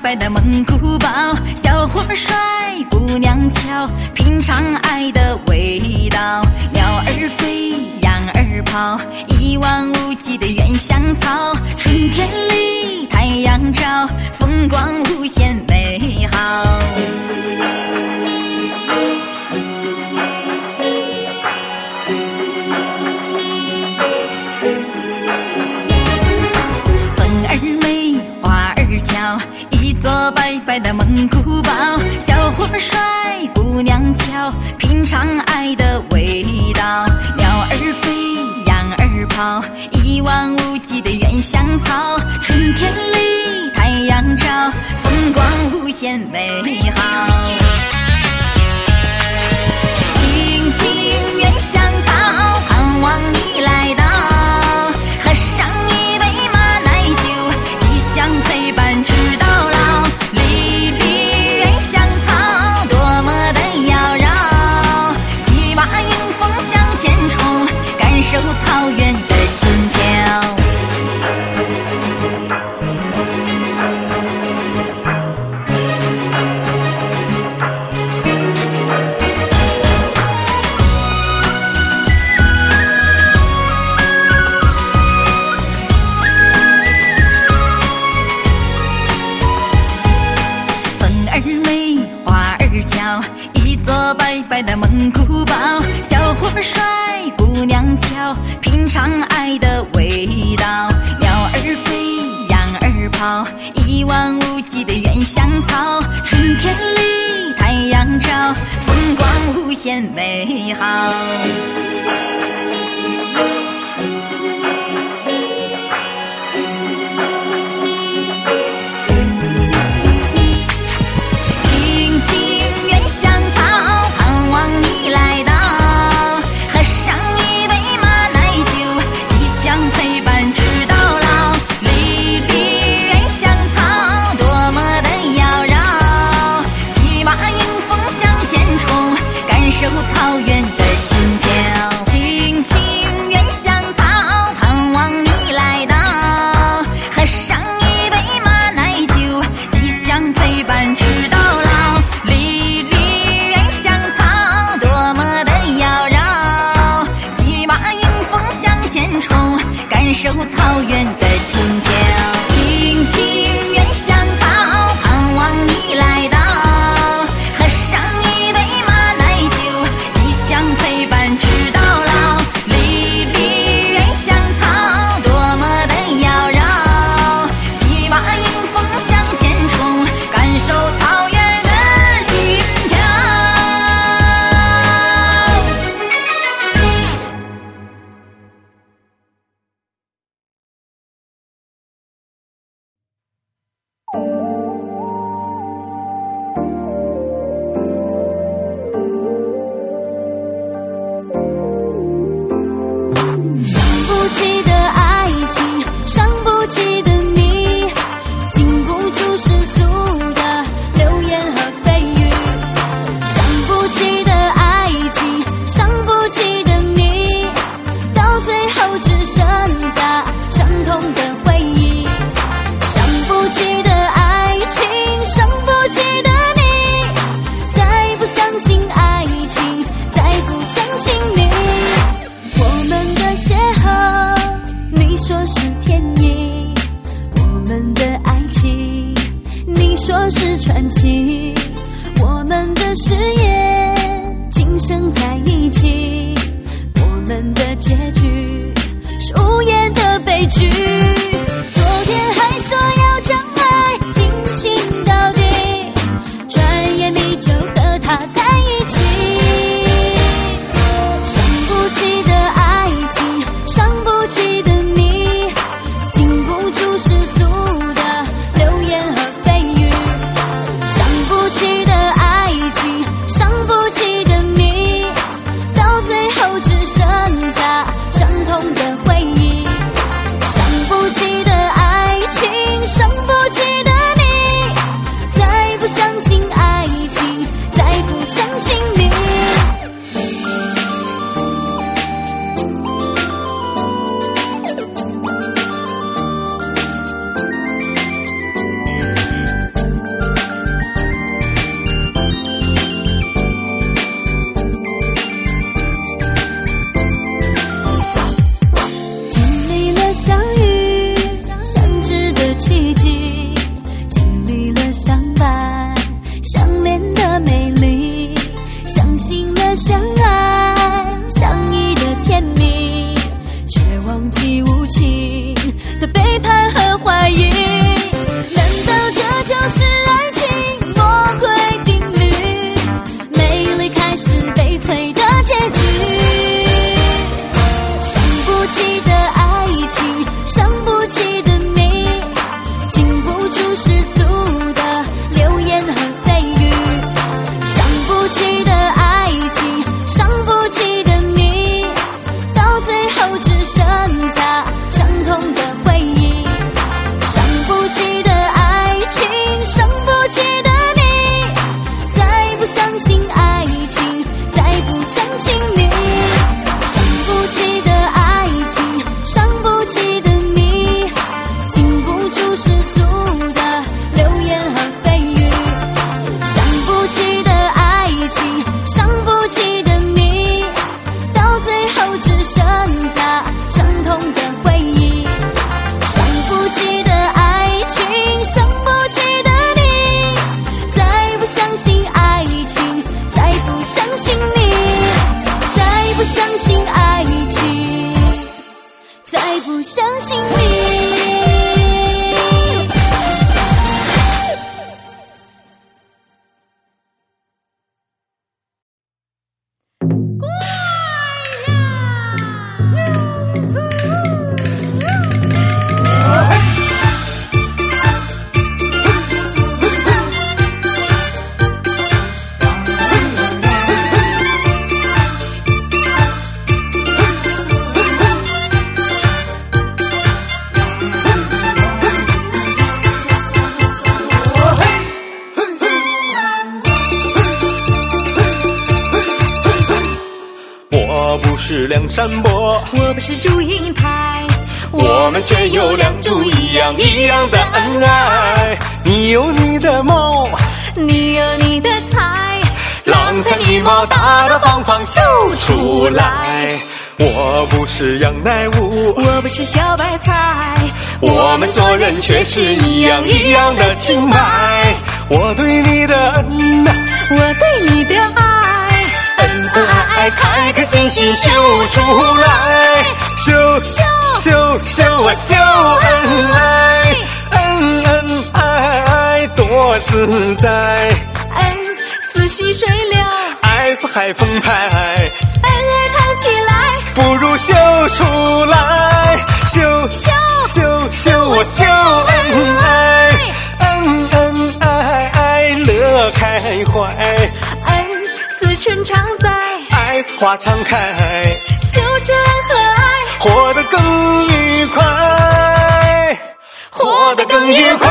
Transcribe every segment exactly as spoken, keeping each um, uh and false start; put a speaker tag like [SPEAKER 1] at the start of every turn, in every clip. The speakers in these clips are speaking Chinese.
[SPEAKER 1] 白的蒙古包，小伙帅，姑娘俏，品尝爱的味道。鸟儿飞，羊儿跑，一望无际的原香草。春天里太阳照，风光无限美好。一座白白的蒙古包，小伙帅，姑娘俏，品尝爱的味道。鸟儿飞，羊儿跑，一望无际的原香草。春天里太阳照，风光无限美好。青青原香草，盼望你来到，喝上一杯马奶酒，吉祥陪伴直到老。粒粒原香草，多么的妖娆，骑马迎风向前冲，感受草原的心跳。一座白白的蒙古包，小伙帅，姑娘俏，品尝爱的味道。鸟儿飞，羊儿跑，一望无际的原香草。春天里太阳照，风光无限美好。感受草原的心跳，青青原香草，盼望你来到，喝上一杯马奶酒，吉祥陪伴直到老。粒粒原香草，多么的妖娆，骑马迎风向前冲，感受草原的心跳。青青原香草，盼望你来到，喝上一杯马奶酒，陪伴直到老。粒粒原香草，多么的妖娆，骑马迎风向前冲，感受草原的心跳。
[SPEAKER 2] 说是传奇，我们的誓言今生在一起，我们的结局是无言的悲剧。昨天还说要将爱进行到底，转眼你就和他在一起。伤不起的爱情，伤不起的你，经不住世俗的流言和蜚语。伤不的相爱，相依的甜蜜，却忘记无情的背叛和怀疑。难道这就是爱情魔鬼定律？美丽开始悲催的结局。伤不起的爱情，伤不起的你，经不住世俗的流言和蜚语。伤不起的爱情，伤不起的你，到最后只剩下伤痛的回忆。伤不起的爱情，伤不起的你，再不相信爱情，再不相信你。伤不起的爱情，伤不起的你，经不住世俗的流言和蜚语。伤不起的爱情，伤不起的你，到最后只剩下伤痛的回忆。伤不起的爱情，伤不起的你，再不相信爱情，再不相信你，再不相信爱情，再不相信你。
[SPEAKER 3] 我不是梁山伯，
[SPEAKER 2] 我不是祝英台，
[SPEAKER 3] 我们却有两株一样一样的恩爱。你有你的猫，
[SPEAKER 2] 你有你的菜，
[SPEAKER 3] 郎才女貌，大大方方秀出来。我不是杨乃武，
[SPEAKER 2] 我不是小白菜，
[SPEAKER 3] 我们做人却是一样一样的清白。我对你的恩，
[SPEAKER 2] 我对你的爱，
[SPEAKER 3] 恩恩爱爱，开开心心秀出来，秀秀秀秀啊秀恩爱，恩恩爱爱多自在，
[SPEAKER 2] 恩似细水流，
[SPEAKER 3] 爱似海澎湃，
[SPEAKER 2] 恩爱藏起来，
[SPEAKER 3] 不如秀出来，秀秀秀秀啊秀恩爱，恩恩爱爱乐开怀，
[SPEAKER 2] 恩似春常在，
[SPEAKER 3] 爱似花常开，
[SPEAKER 2] 秀出恩和爱，
[SPEAKER 3] 活得更愉快，活得更愉快。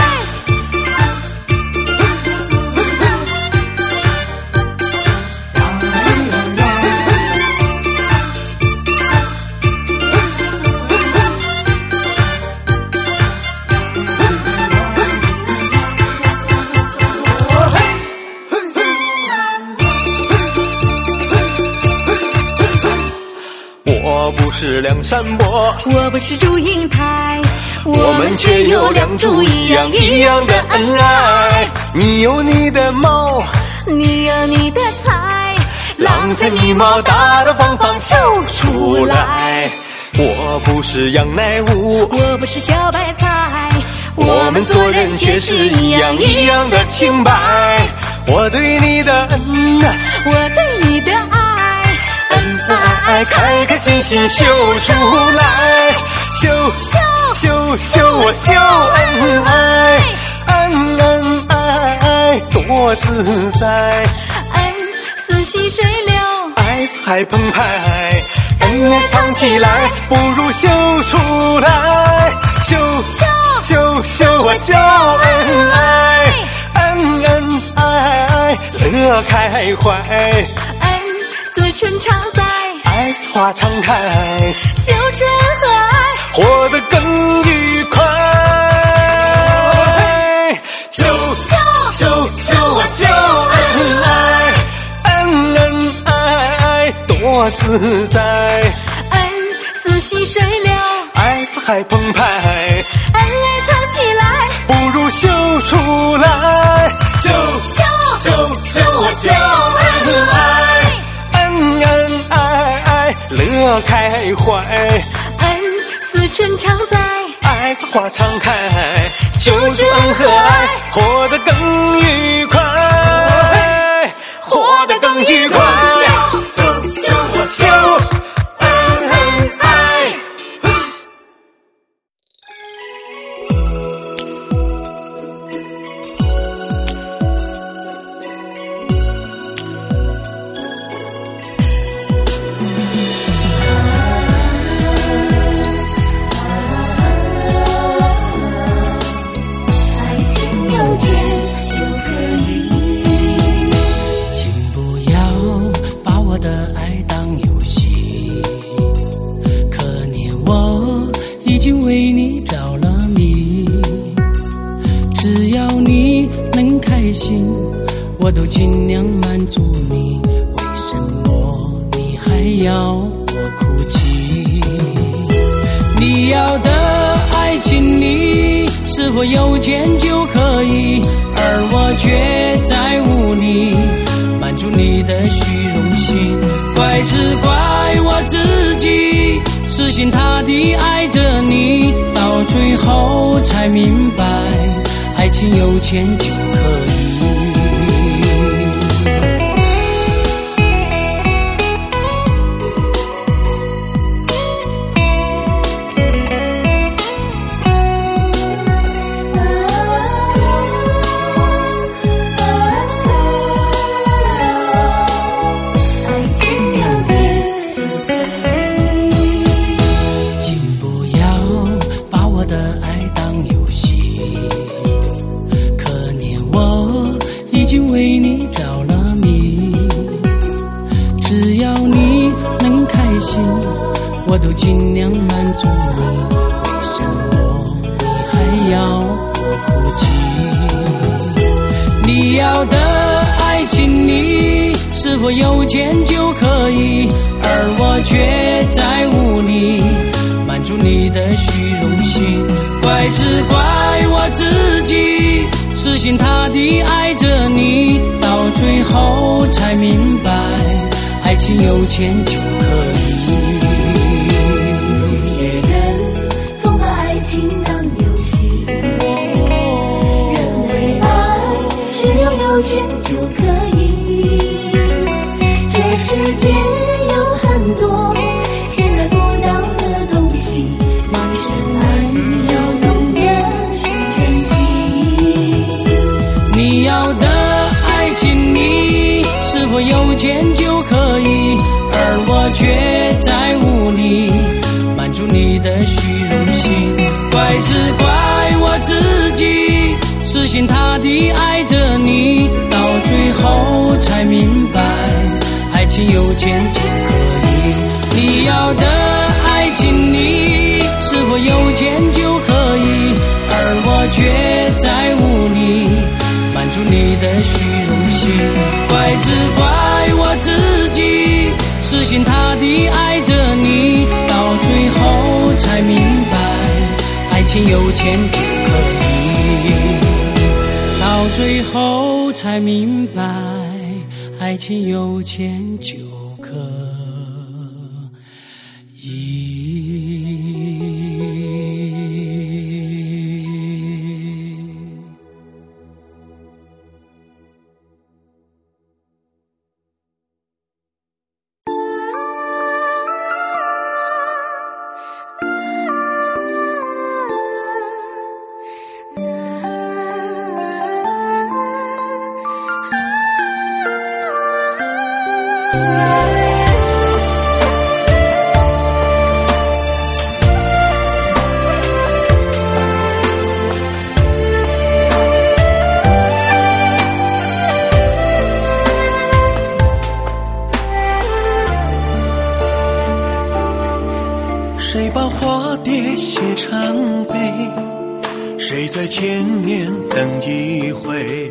[SPEAKER 3] 我不是梁山伯，
[SPEAKER 2] 我不是祝英台，
[SPEAKER 3] 我们却有两株一样一样的恩爱。你有你的猫，
[SPEAKER 2] 你有你的菜，
[SPEAKER 3] 郎才女貌，大大方方秀出来。我不是杨乃武，
[SPEAKER 2] 我不是小白菜，
[SPEAKER 3] 我们做人却是一样一样的清白。我对你的恩，
[SPEAKER 2] 我对你的爱，
[SPEAKER 3] 恩恩爱爱，开开心心秀出来，秀秀秀秀啊秀恩爱，恩恩爱爱多自在，
[SPEAKER 2] 恩似细水流，
[SPEAKER 3] 爱似海澎湃，恩爱藏起来，不如秀出来，秀秀秀秀啊秀恩爱，恩恩爱爱乐开怀，
[SPEAKER 2] 恩似春常在，
[SPEAKER 3] 爱似花常开，
[SPEAKER 2] 秀出恩和爱，
[SPEAKER 3] 活得更愉快，秀秀秀秀啊秀恩爱，恩恩爱爱多自在，
[SPEAKER 2] 恩似细水流，
[SPEAKER 3] 爱似海澎湃，
[SPEAKER 2] 恩爱藏起来，
[SPEAKER 3] 不如秀出来，秀
[SPEAKER 2] 秀
[SPEAKER 3] 秀秀啊秀恩爱。 花开怀，
[SPEAKER 2] 恩似春常在，
[SPEAKER 3] 爱似花常开，修筑恩和爱，活得更愉快，活得更愉快。
[SPEAKER 2] 修修
[SPEAKER 3] 我修恩爱。
[SPEAKER 4] 为你着了迷，只要你能开心，我都尽量满足你。为什么你还要我哭泣？你要的爱情里是否有钱就可以，而我却再无力满足你的虚荣心。怪只怪我自己死心塌地爱着你，到最后才明白，爱情有钱就可以。已经为你着了迷，只要你能开心，我都尽量满足你。为什么你还要我哭泣？你要的爱情里是否有钱就可以，而我却再无力满足你的虚荣心。怪只怪我自己死心塌地爱着你，到最后才明白，爱情有钱就可以。
[SPEAKER 2] 有些人总把爱情当游戏，认为爱只要有钱就可以。这世界有很多钱买不到的东西，男生爱要懂得去珍惜。
[SPEAKER 4] 你要的爱情里是否有钱就可以，而我却再无力满足你的虚荣心。怪只怪我自己死心塌地爱着你，到最后才明白，爱情有钱就可以。你要的爱情里是否有钱就可以，而我却再无力满足你的虚荣心。怪只怪我自己死心塌地爱着你，到最后才明白，爱情有钱就可以。到最后才明白，爱情有钱就可以。
[SPEAKER 3] 谁把花蝶写成碑？谁在前面等一回？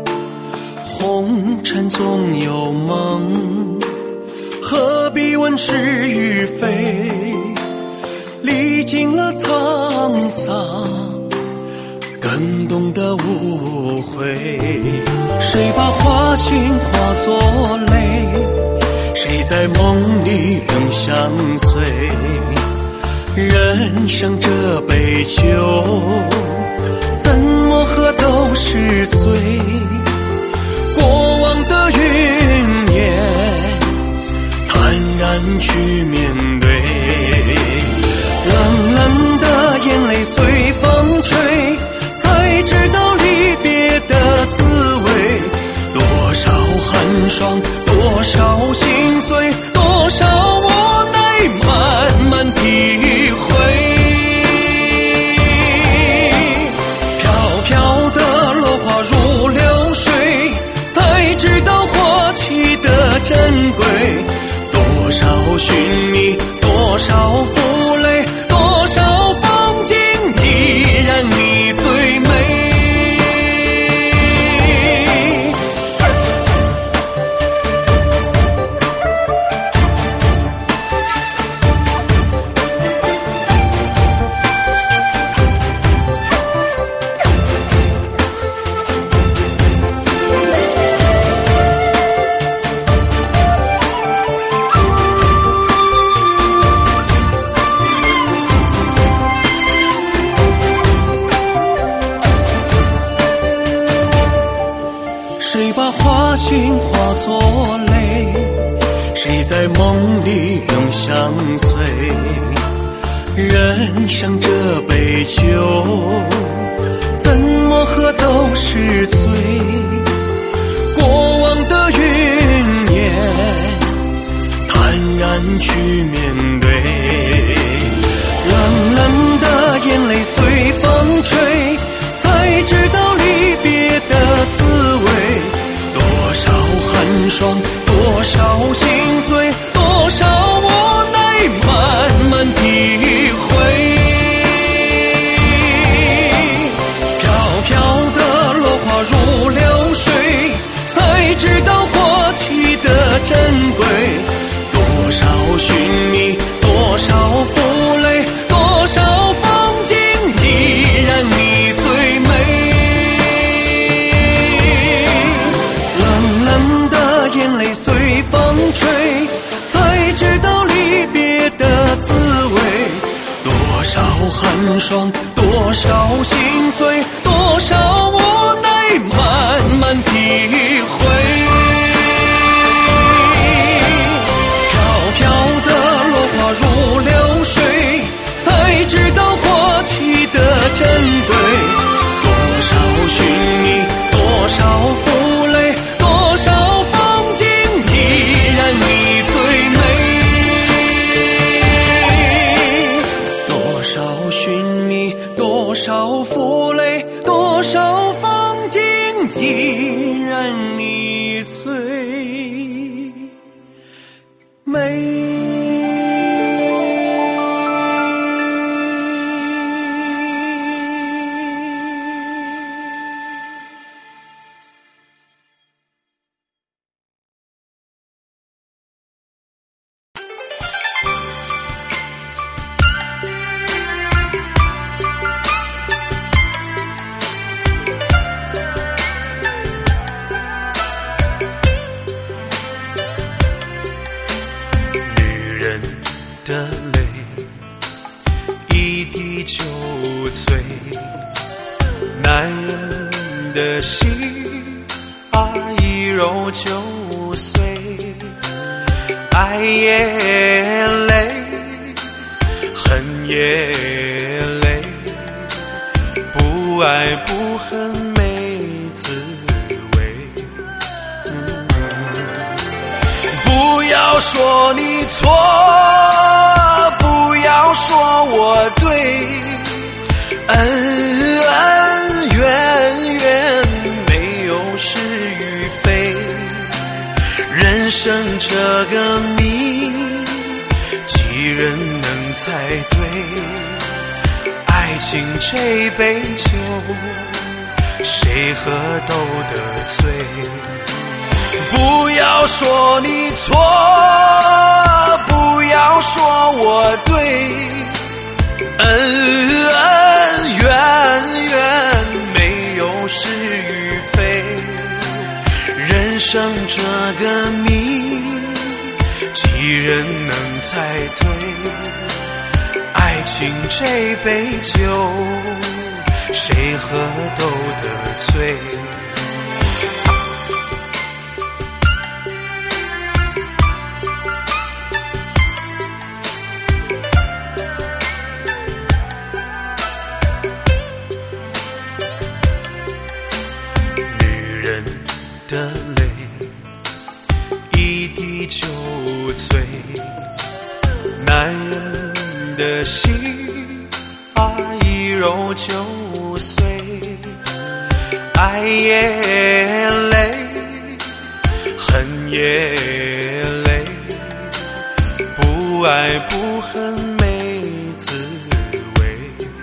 [SPEAKER 3] 红尘总有梦，何必问是与非？历经了沧桑，更懂得无悔。谁把花心化作泪？谁谁在梦里仍相随？人生这杯酒，怎么喝都是醉。过往的云烟，坦然去面对。冷冷的眼泪随风吹，才知道离别的滋味。多少寒霜，多少心碎，多少无奈慢慢体会。飘飘的落花如流水，才知道活期的珍贵。多少寻觅，多少负累，多少风景依然你最美。谁把花心化作泪？谁在梦里仍相随？人生这杯酒，怎么喝都是醉。过往的云烟，坦然去面对。冷冷的眼泪随风吹，才知道离别的滋味。多少寒霜，多少心碎，多少无奈慢慢体会。飘飘的落花如流水，才知道活期的珍贵。多少寻觅，多少负累，多少风景依然你最美。眼泪随风吹，才知道离别的滋味。多少寒霜，多少心碎，多少无奈慢慢体会。飘飘的落花如流水，才知道活期的珍贵。多少寻觅，多少负累，多少多少负累，多少风景依然你最美。 生这个谜， 几人能猜对？爱情这杯酒，谁喝都得醉。女人的泪，一滴就醉。男人的心啊，一揉就碎。爱也累，恨也累，不爱不恨没滋味。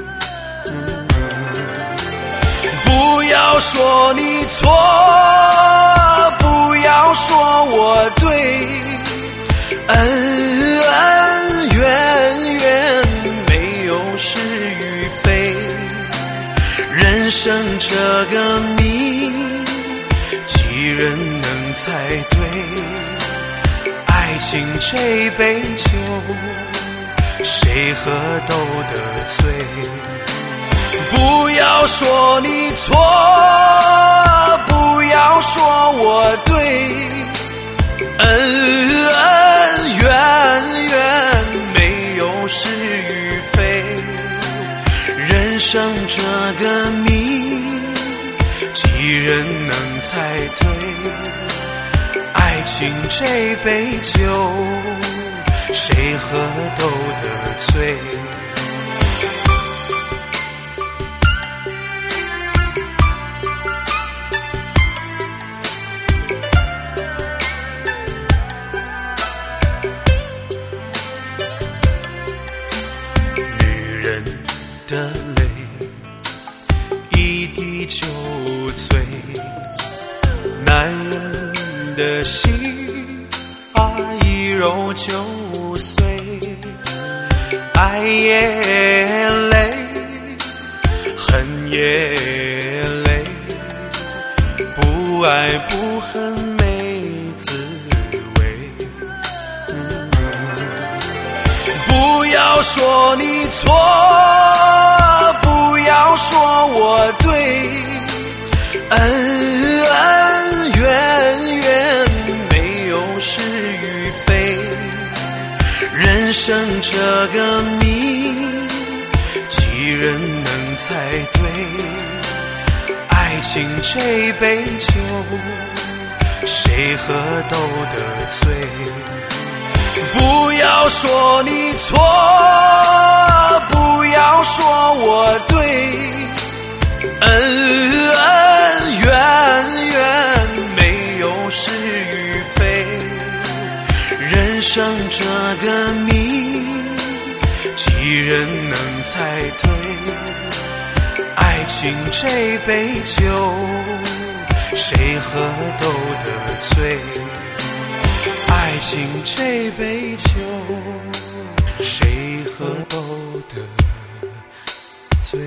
[SPEAKER 3] 不要说你错，不要说我对，恩恩怨怨没有是与非。人生这个谜，几人能猜对？爱情这杯酒，谁喝都得醉。不要说你错，不要说我对，恩恩怨怨没有是与非。人生这个谜，几人能猜对？爱情这杯酒，谁喝都得醉。的泪，一滴就醉。男人的心啊，一揉就碎。爱也累，恨也累，不爱不恨没滋味。不要说你错，不要说我对，恩恩怨怨没有是与非。人生这个谜，几人能猜对？爱情这杯酒，谁喝都得醉。不要说你错，不要说我对，恩恩怨怨没有是与非。人生这个谜，几人能猜对？爱情这杯酒，谁喝都得醉。爱情这杯酒，谁喝都得醉。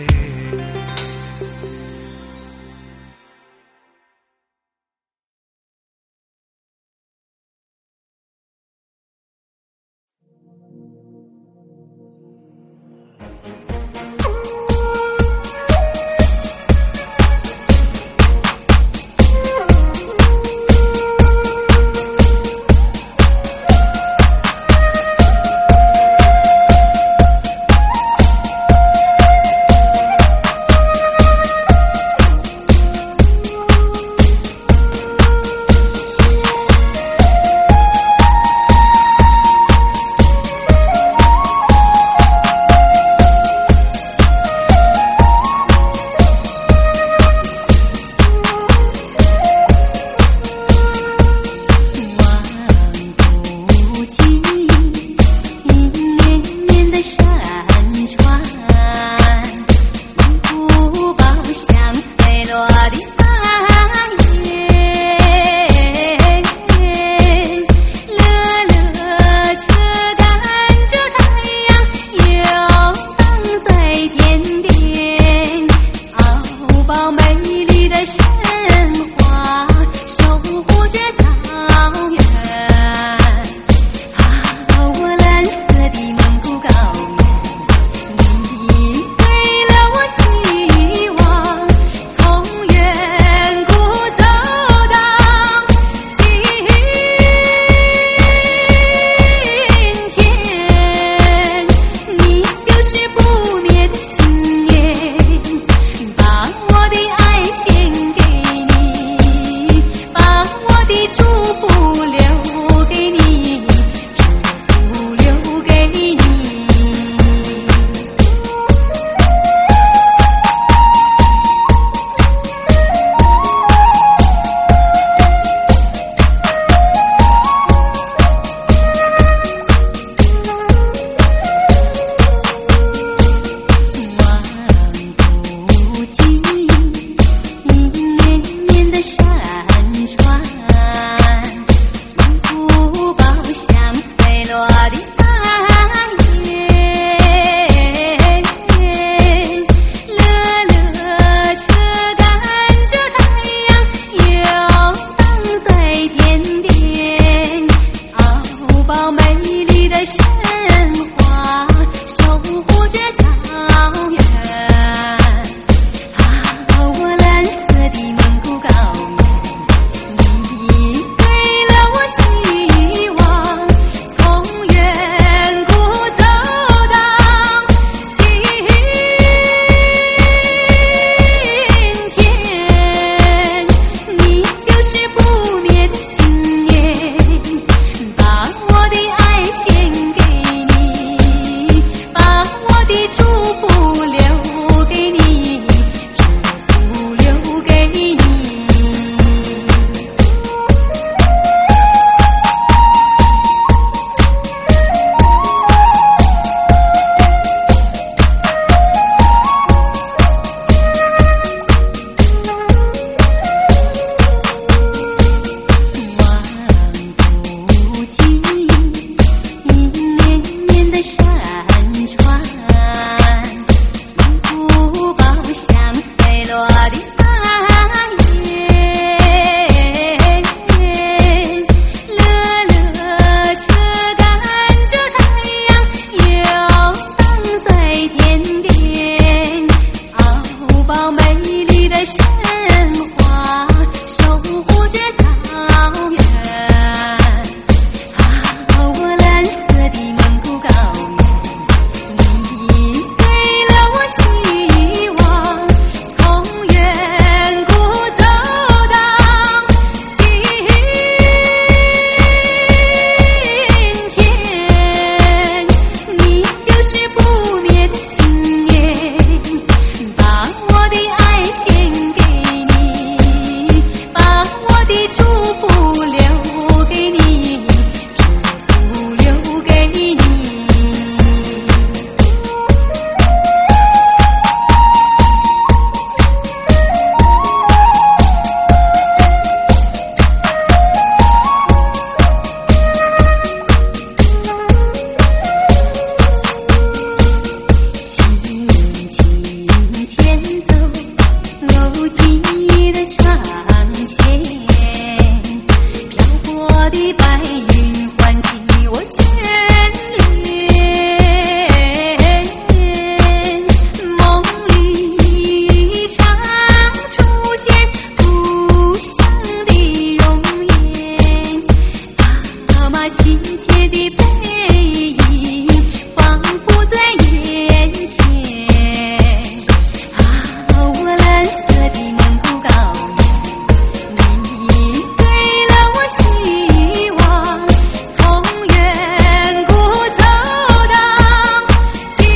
[SPEAKER 2] 的背影仿佛在眼前。啊，我蓝色的蒙古高原，你给了我希望，从远古走到今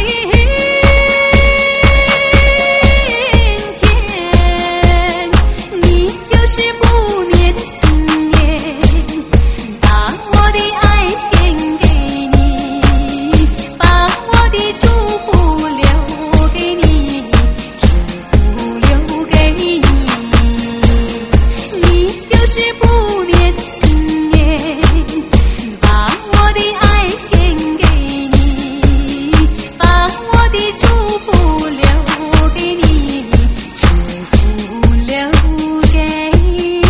[SPEAKER 2] 天，你就是不灭的信念，把我的爱献给你，把我的祝福留给你，祝福留给你，你就是不灭的信念，把我的爱献给你，把我的祝福留给你，祝福留给你。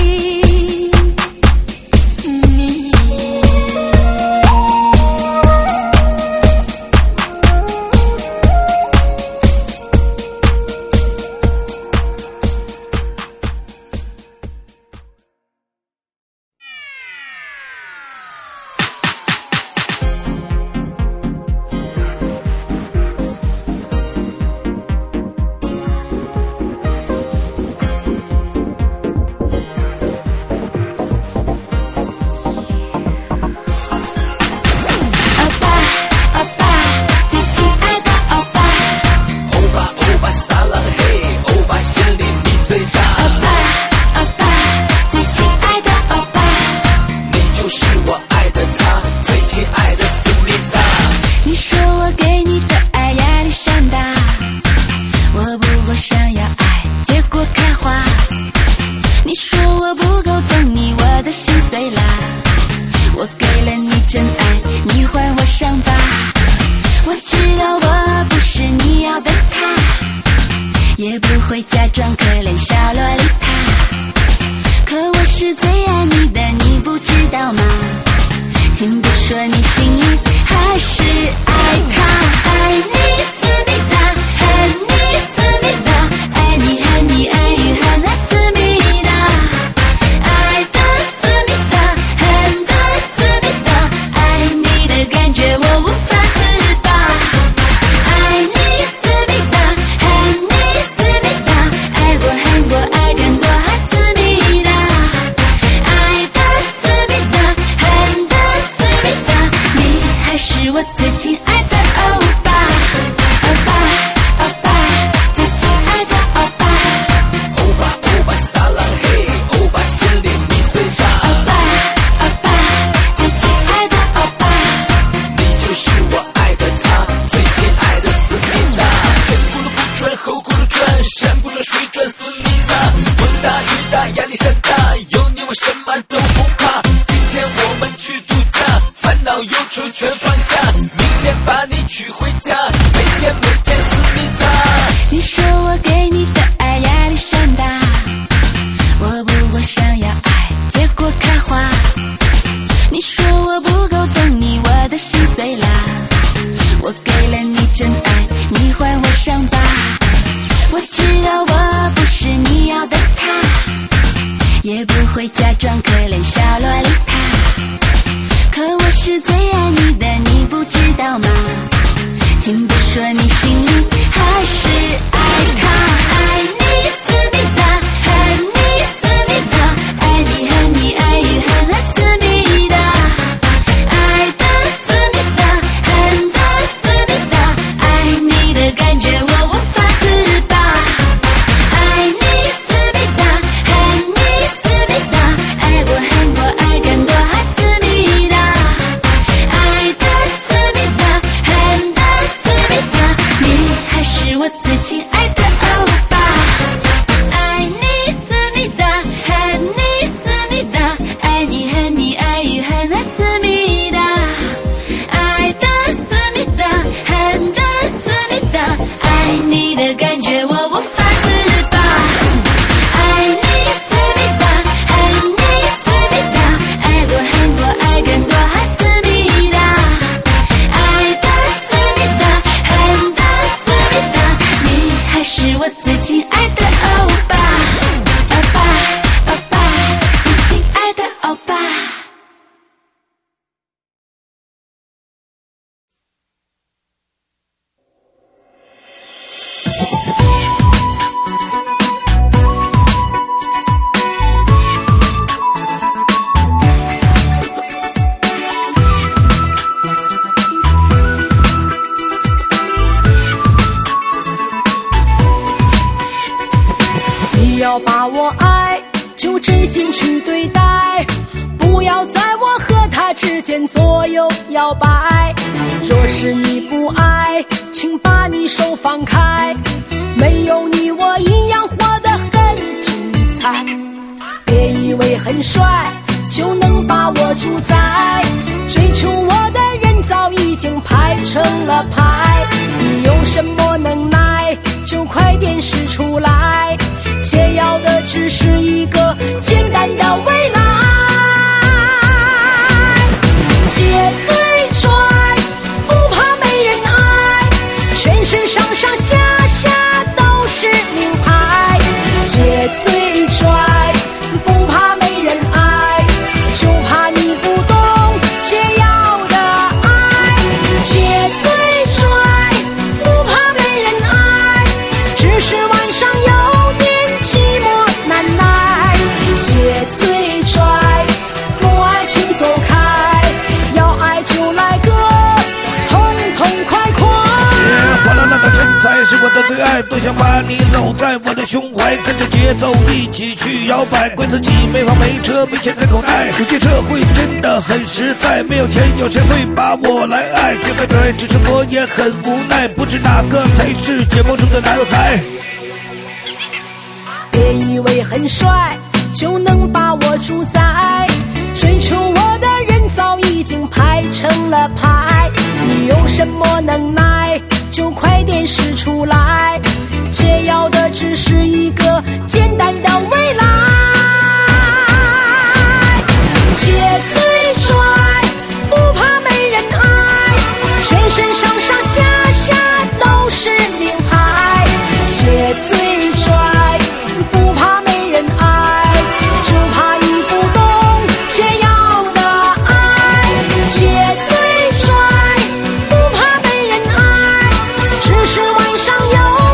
[SPEAKER 2] 欧巴，欧巴，最亲爱的欧巴。
[SPEAKER 5] 欧巴欧巴撒浪嘿，欧巴心里你最大。
[SPEAKER 2] 欧巴，欧巴，最亲爱的欧巴。
[SPEAKER 5] 你就是我爱的他，最亲爱的思密达。
[SPEAKER 2] 你说我给你的爱压力山大，我不过想要爱，结果开花。你说我不够懂你，我的心碎啦。我给了你真爱，你还我伤疤。我知道我不是你要的他，也不会假装可怜小萝莉塔。可我是最爱你的，你不知道吗？请别说你心里还是爱他，爱你思密达，爱你思密达，爱你爱你爱与恨的思密达，爱的思密达，恨的思密达，爱你的感觉我无法自拔，爱你思密达，恨你思密达，爱过恨过爱看过还思密达，爱的思密达，恨的思密达，你还是我最亲爱的欧巴，欧巴，欧巴，最亲爱的欧巴，
[SPEAKER 5] 欧巴欧巴撒浪嘿，欧巴心里你最大。
[SPEAKER 2] 欧巴，欧巴，最亲爱的欧巴。
[SPEAKER 5] 你就是我爱的他，最亲爱的思密达。前轱辘不转后轱辘转，山不转水转思密达。风大雨大压力山大，有你我什么都不怕。今天我们去度假，烦恼忧愁全放下，明天把你娶回家，每天每天思密达。
[SPEAKER 2] 你说我给你的爱压力山大，我不过想要爱，结果开花。你说我不够懂你，我的心碎啦。我给了你真爱，你还我伤疤。我知道我不是你要的他，也不会假装可怜小萝莉塔。可我是最爱你的，你不知道吗？请别说你心里还是爱他，爱你思密达，恨你思密达，爱你恨你爱与恨的思密达，爱的思密达，恨的思密达，爱你的感觉我无法自拔，爱你思密达，恨你思密达，爱过恨过爱看过还思密达，爱的思密达，恨的思密达，你还是我最亲爱
[SPEAKER 6] 左右摇摆。若是你不爱，请把你手放开，没有你我一样活得很精彩。别以为很帅就能把我主宰，追求我的人早已经排成了牌。你有什么能耐就快点使出来，解药的只是一个简单的未来。借嘴拽，不怕没人爱，全身上上下下都是名牌。借嘴拽，不怕没人爱，就怕你不懂解药的爱。借嘴拽，不怕没人爱，只是晚上有点寂寞难耐。借嘴拽，不爱请走开，要爱就来个痛痛快快。
[SPEAKER 7] 哗啦啦的身材是我的最爱，多想把你搂在我的胸怀，跟着节奏一起去摇摆。怪自己没房没车没钱开口袋，如今社会真的很实在，没有钱有谁会把我来爱？这个对，只是我也很无奈，不知哪个才是解梦中的男孩。
[SPEAKER 6] 别以为很帅就能把我主宰，追求我的人早已经排成了牌。你有什么能耐就快点使出来，解药的只是一个简单的未来。借嘴拽，不怕没人爱，全身上上下下都是名牌。借嘴拽，不怕没人爱，就怕你不懂解药的爱。借嘴拽，不怕没人爱，只是晚上有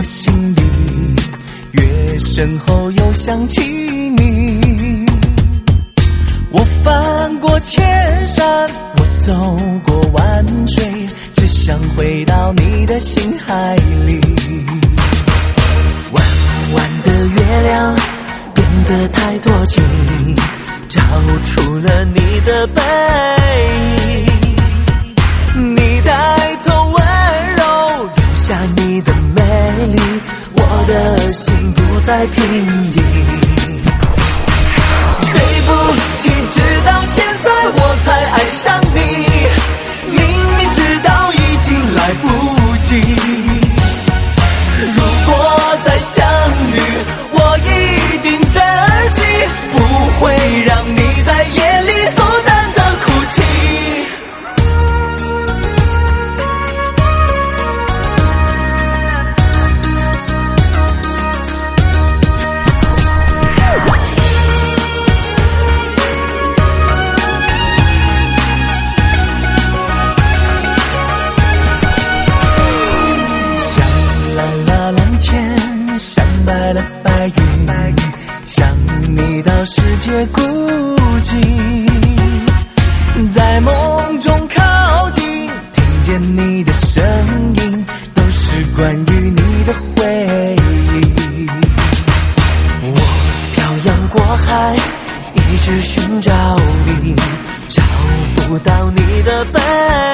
[SPEAKER 5] 心里，越身后又想起你。我翻过千山，我走过万水，只想回到你的心海里。弯弯的月亮变得太多情，照出了你的背影。你带走温柔，留下你的美丽，我的心不再平静。对不起，直到现在我才爱上你，明明知道已经来不及。如果再相遇，我一定珍惜，不会让你在夜里孤单的哭泣。世界孤寂，在梦中靠近，听见你的声音，都是关于你的回忆。我漂洋过海，一直寻找你，找不到你的背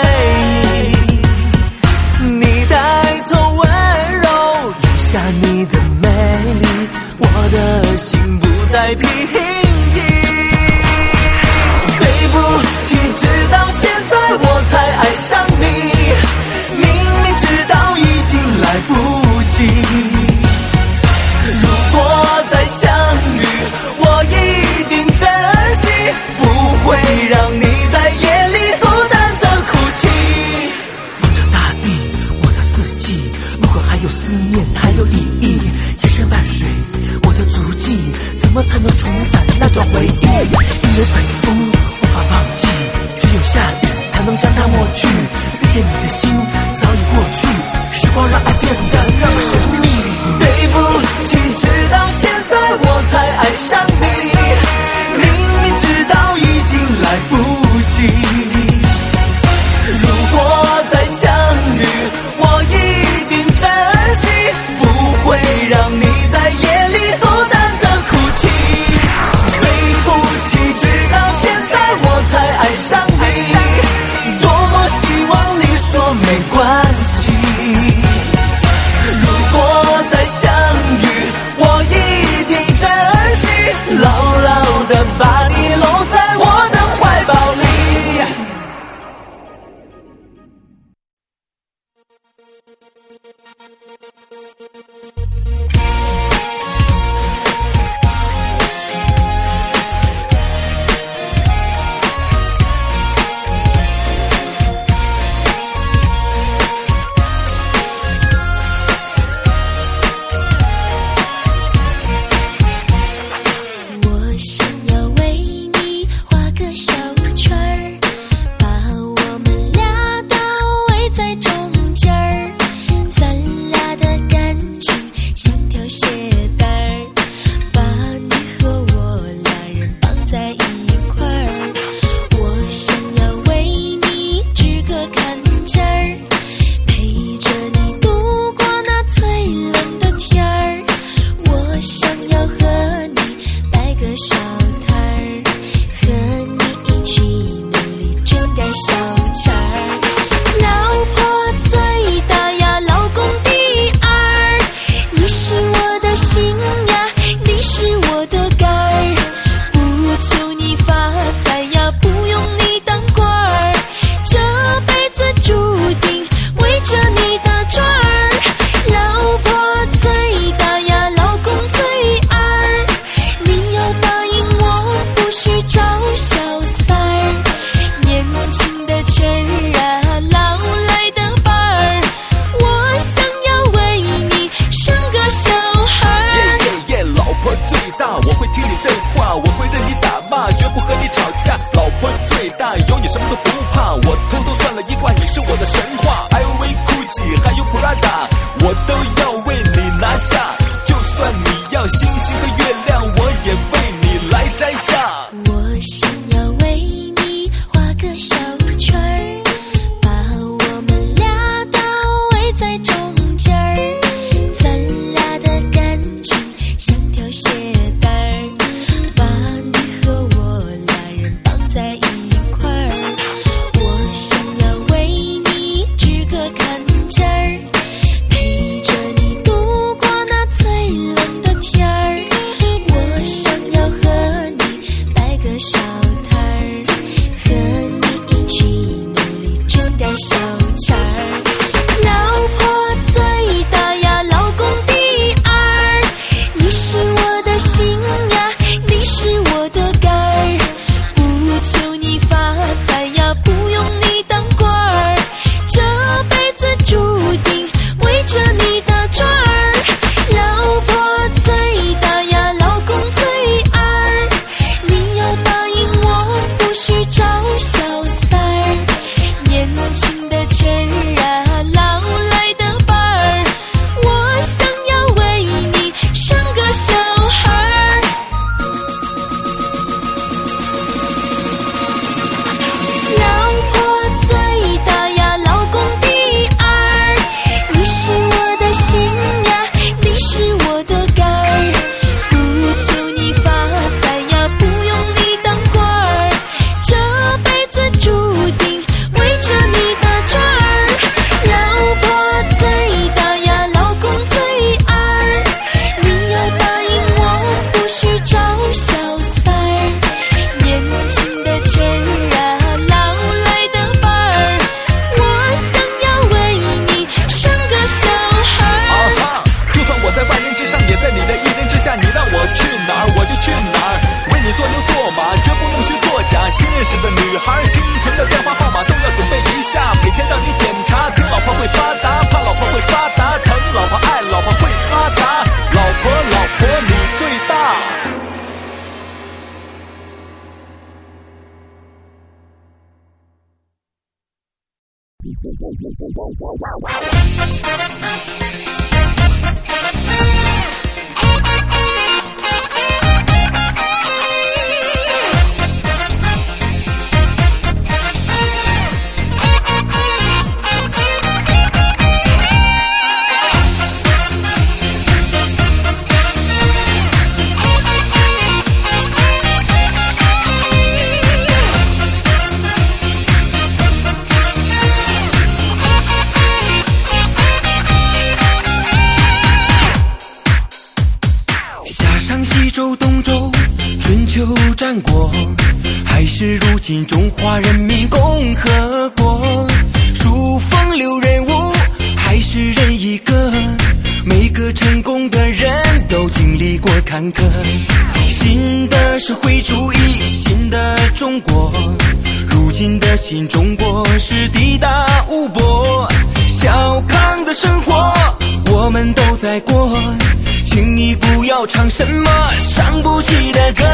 [SPEAKER 5] 影。你带走温柔，留下你的美丽，我的心不再平静。对不起，直到现在我才爱上你，明明知道已经来不及。如果再相遇，我一定珍惜，不会让你在夜里孤单的哭泣。我的大地，我的四季，如果还有思念，还有意义，千山万水，我的足迹，怎么才能重返那段回忆？因为北风无法忘记，只有下雨才能将它抹去。遇见你的心早已过去，时光让爱变得那么神秘。对不起，直到现在我才爱上你，明明知道已经来不及。如果再相遇，我一定珍惜，不会让你在夜里孤单的哭泣。对不起，直到现在我才爱上你，多么希望你说没关系。如果再相遇，我一定珍惜，牢牢地把你搂在我的怀抱里。 孩心存的电话号码都要准备一下，每天让你检查，听老婆会发达，怕老婆会发达，疼老婆爱老婆会发达，老婆老婆你最大。
[SPEAKER 8] 战国还是如今中华人民共和国，数风流人物还是人一个，每个成功的人都经历过坎坷。新的社会主义，新的中国，如今的新中国是地大物博，小康的生活我们都在过，请你不要唱什么伤不起的歌。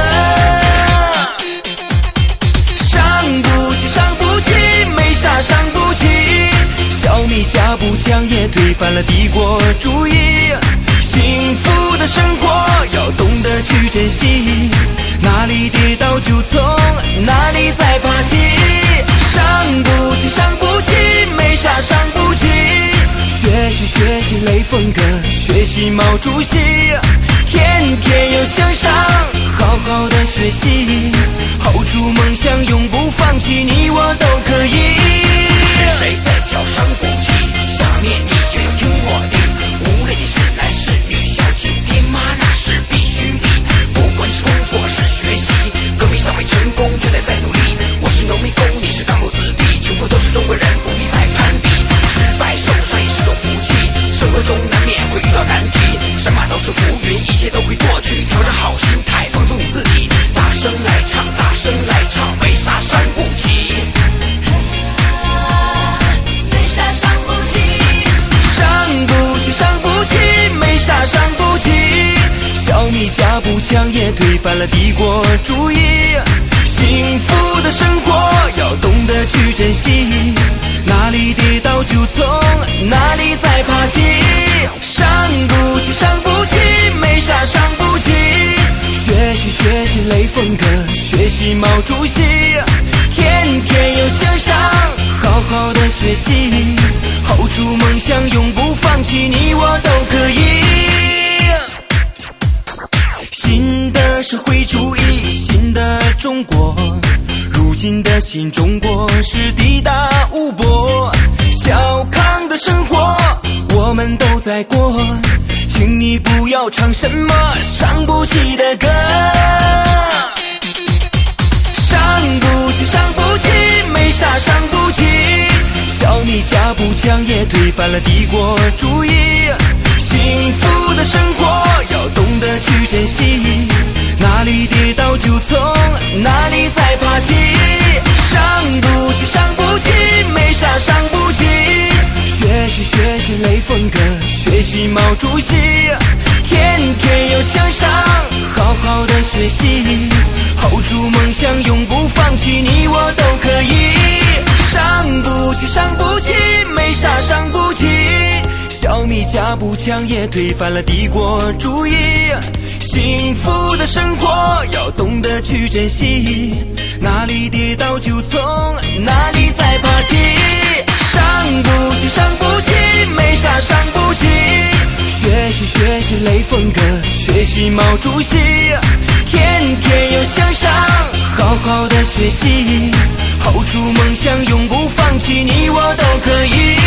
[SPEAKER 8] 伤不起，伤不起，没啥伤不起。小米加步枪也推翻了帝国主义。幸福的生活要懂得去珍惜，哪里跌倒就从哪里再爬起。伤不起，伤不起，没啥伤不起。学习学习雷锋哥，学习毛主席，天天要向上，好好的学习，hold住梦想，永不放弃，你我都可以。
[SPEAKER 5] 是谁在叫伤不起？下面你就要听我的，无论你是男是女，小姐爹妈那是必须的。不管是工作是学习，革命尚未成功，就得再努力。我是农民工，你是干部子弟，穷富都是中国人，不必再攀比。失败受伤也是种福气，生活中难免会遇到难题，什么都是浮云，一切都会过去。调整好心态，放松你自己，大声来唱，大声来唱，没啥伤不起，
[SPEAKER 2] 没啥伤不起，
[SPEAKER 8] 伤不起，伤不起，没啥伤不起。小米加步枪也推翻了帝国主义，幸福的生活要懂得去珍惜，哪里跌倒就从哪里再爬起。伤不起，伤不起，没啥伤不起。学习学习雷锋哥，学习毛主席，天天要向上，好好的学习，hold住梦想，永不放弃，你我都可以。新的社会主义，新的中国，如今的新中国是地大物博，小康的生活我们都在过，请你不要唱什么伤不起的歌。伤不起，伤不起，没啥伤不起。小米加步枪也推翻了帝国主义，幸福的生活要懂得去珍惜，哪里跌倒就从哪里再爬起。伤不起，伤不起，没啥伤不起。学习学习雷锋哥，学习毛主席，天天要向上，好好的学习，hold住梦想，永不放弃，你我都可以。伤不起，伤不起，没啥伤不起。小米加步枪也推翻了帝国主义，幸福的生活要懂得去珍惜，哪里跌倒就从哪里再爬起。伤不起，伤不起，没啥伤不起。学习学习雷锋哥，学习毛主席，天天要向上，好好的学习，hold住梦想，永不放弃，你我都可以。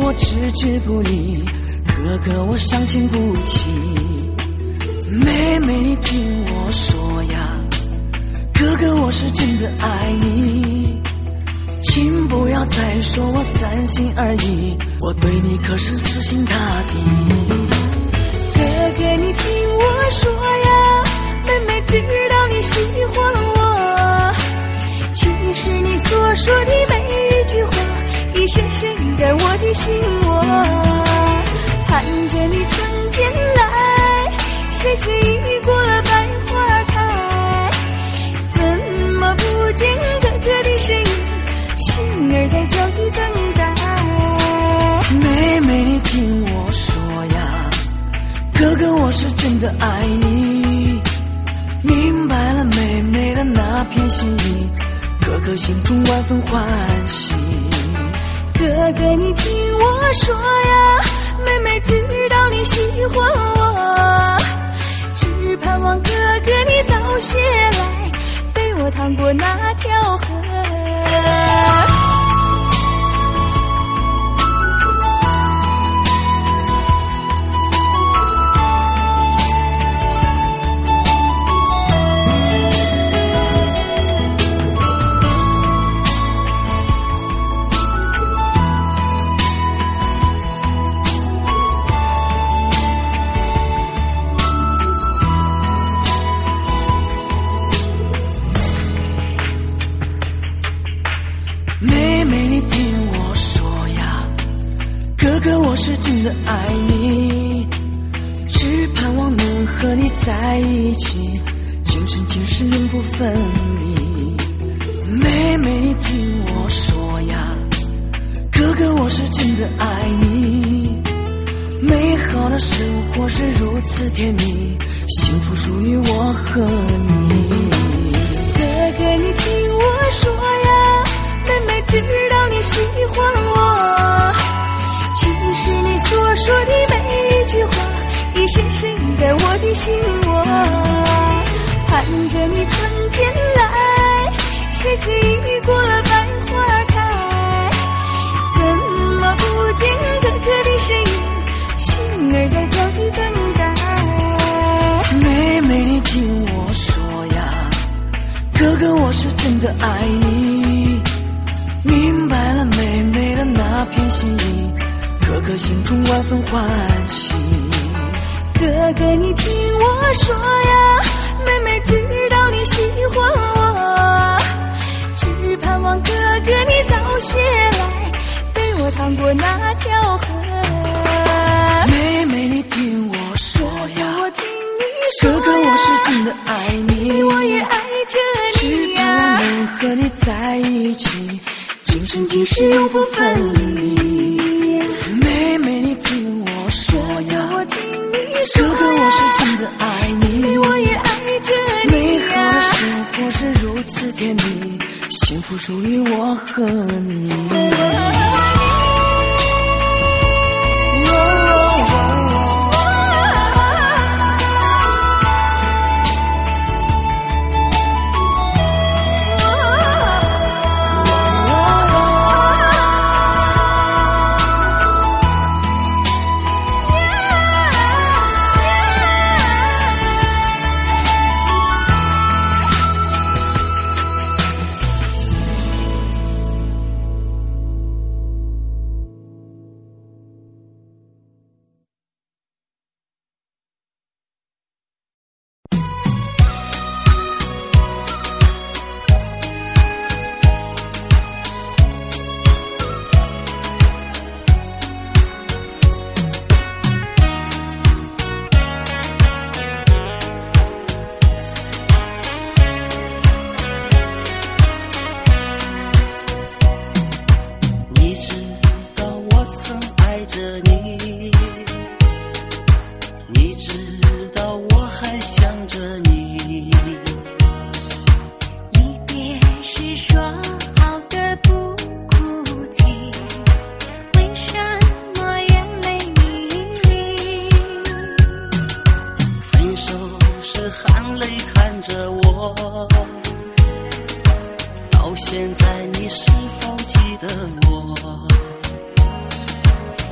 [SPEAKER 9] 我置之不理，哥哥我伤心不起。妹妹你听我说呀，哥哥我是真的爱你，请不要再说我三心二意，我对你可是死心塌地。
[SPEAKER 2] 哥哥你听我说呀，妹妹知道你喜欢我，其实你所说的每一句话已深深在我的心窝，盼着你春天来，谁知已过了百花开，怎么不见哥哥的身影，心儿在焦急等待。
[SPEAKER 9] 妹妹你听我说呀，哥哥我是真的爱你，明白了妹妹的那片心意，哥哥心中万分欢喜。
[SPEAKER 2] 哥哥你听我说呀，妹妹知道你喜欢我，只盼望哥哥你早些来，陪我趟过那条河。
[SPEAKER 9] 我是真的爱你，只盼望能和你在一起，今生今世永不分离。妹妹你听我说呀，哥哥我是真的爱你，美好的生活是如此甜蜜，幸福属于我和你。
[SPEAKER 2] 哥哥你听我说呀，妹妹知道你喜欢我，其实你所说的每一句话已深深在我的心窝，盼着你春天来，谁知已过了百花开，怎么不见哥哥的身影，心儿在焦急等待。
[SPEAKER 9] 妹妹你听我说呀，哥哥我是真的爱你，明白了妹妹的那片心意，哥哥心中万分欢喜。
[SPEAKER 2] 哥哥你听我说呀，妹妹知道你喜欢我，只盼望哥哥你早些来，陪我趟过那条河。
[SPEAKER 9] 妹妹你听我说呀，
[SPEAKER 2] 我听你说呀，
[SPEAKER 9] 哥哥我是真的爱你，
[SPEAKER 2] 我也爱着你呀，
[SPEAKER 9] 只盼望能和你在一起，今生今世永不分离。妹妹你听我说呀，
[SPEAKER 2] 我听你说呀，
[SPEAKER 9] 哥哥我是真的爱你，
[SPEAKER 2] 我也爱着你呀，
[SPEAKER 9] 美好的生活是如此甜蜜，幸福属于我和你。
[SPEAKER 8] 现在你是否记得我？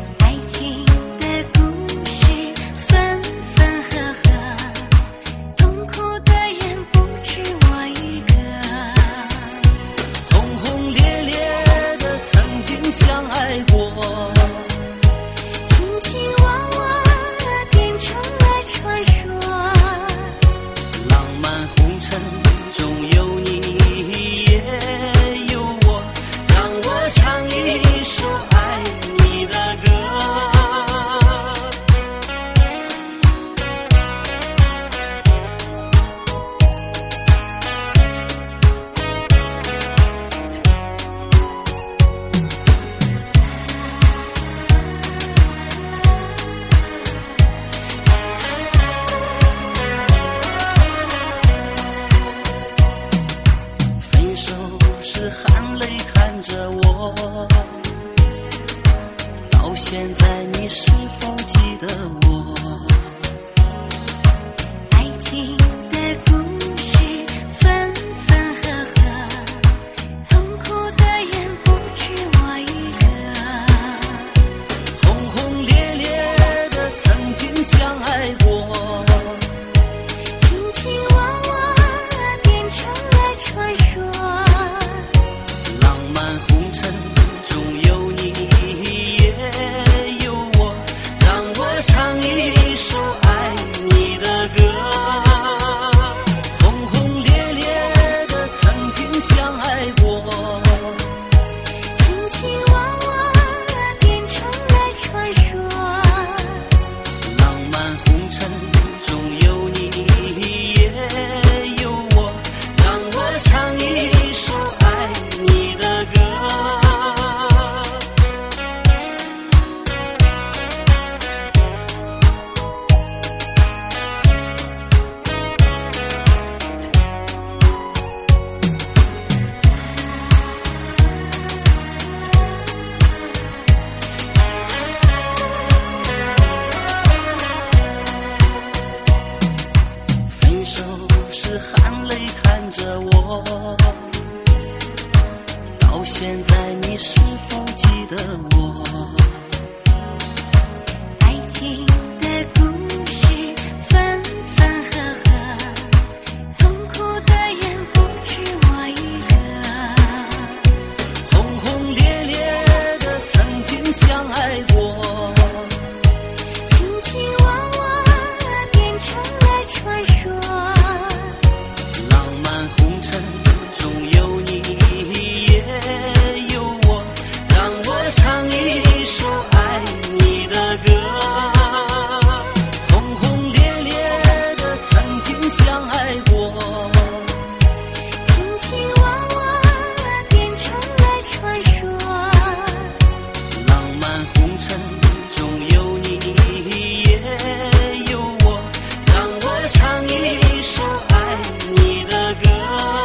[SPEAKER 2] 情的故事分分合合，痛苦的人不止我一个。
[SPEAKER 8] 轰轰烈烈的曾经相爱过，
[SPEAKER 2] 卿卿我我变成了传说。
[SPEAKER 8] 浪漫红尘中有你也有我，让我唱一首爱你的歌。轰轰烈烈的曾经相爱过，
[SPEAKER 2] 卿卿我我变成了传说。
[SPEAKER 8] 浪漫红尘中有你也有我，让我唱一首爱你的歌。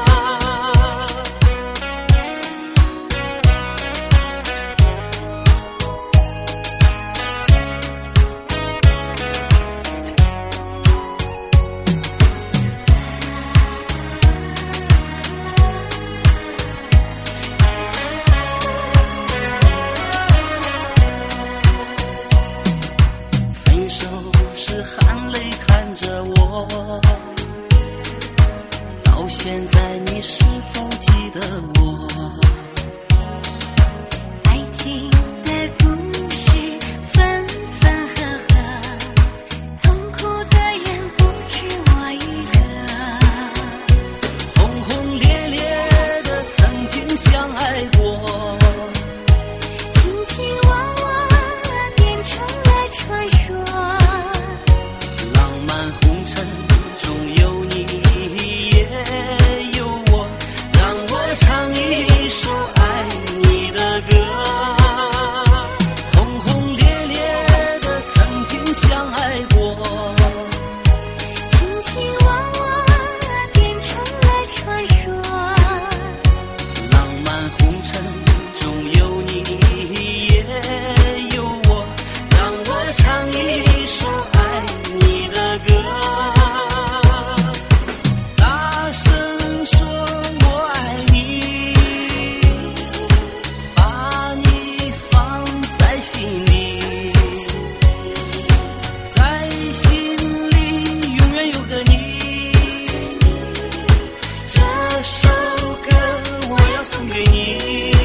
[SPEAKER 8] 分手时含泪看着我，到现在你是否记得我？
[SPEAKER 2] 爱情的故事分分合合，痛苦的人不止我一个。
[SPEAKER 8] 轰轰烈烈的曾经相爱过，
[SPEAKER 2] 卿卿我我变成了传说。
[SPEAKER 8] 浪漫红尘中有你也有我，让我唱一首爱你的歌。轰轰烈烈的曾经相爱过，
[SPEAKER 2] 卿卿我我变成了传说。
[SPEAKER 8] 浪漫红尘中有你也有我，让我唱一首爱你的歌。大声说我爱你，把你放在心里，在心里永远有个你。这首歌我要送给你。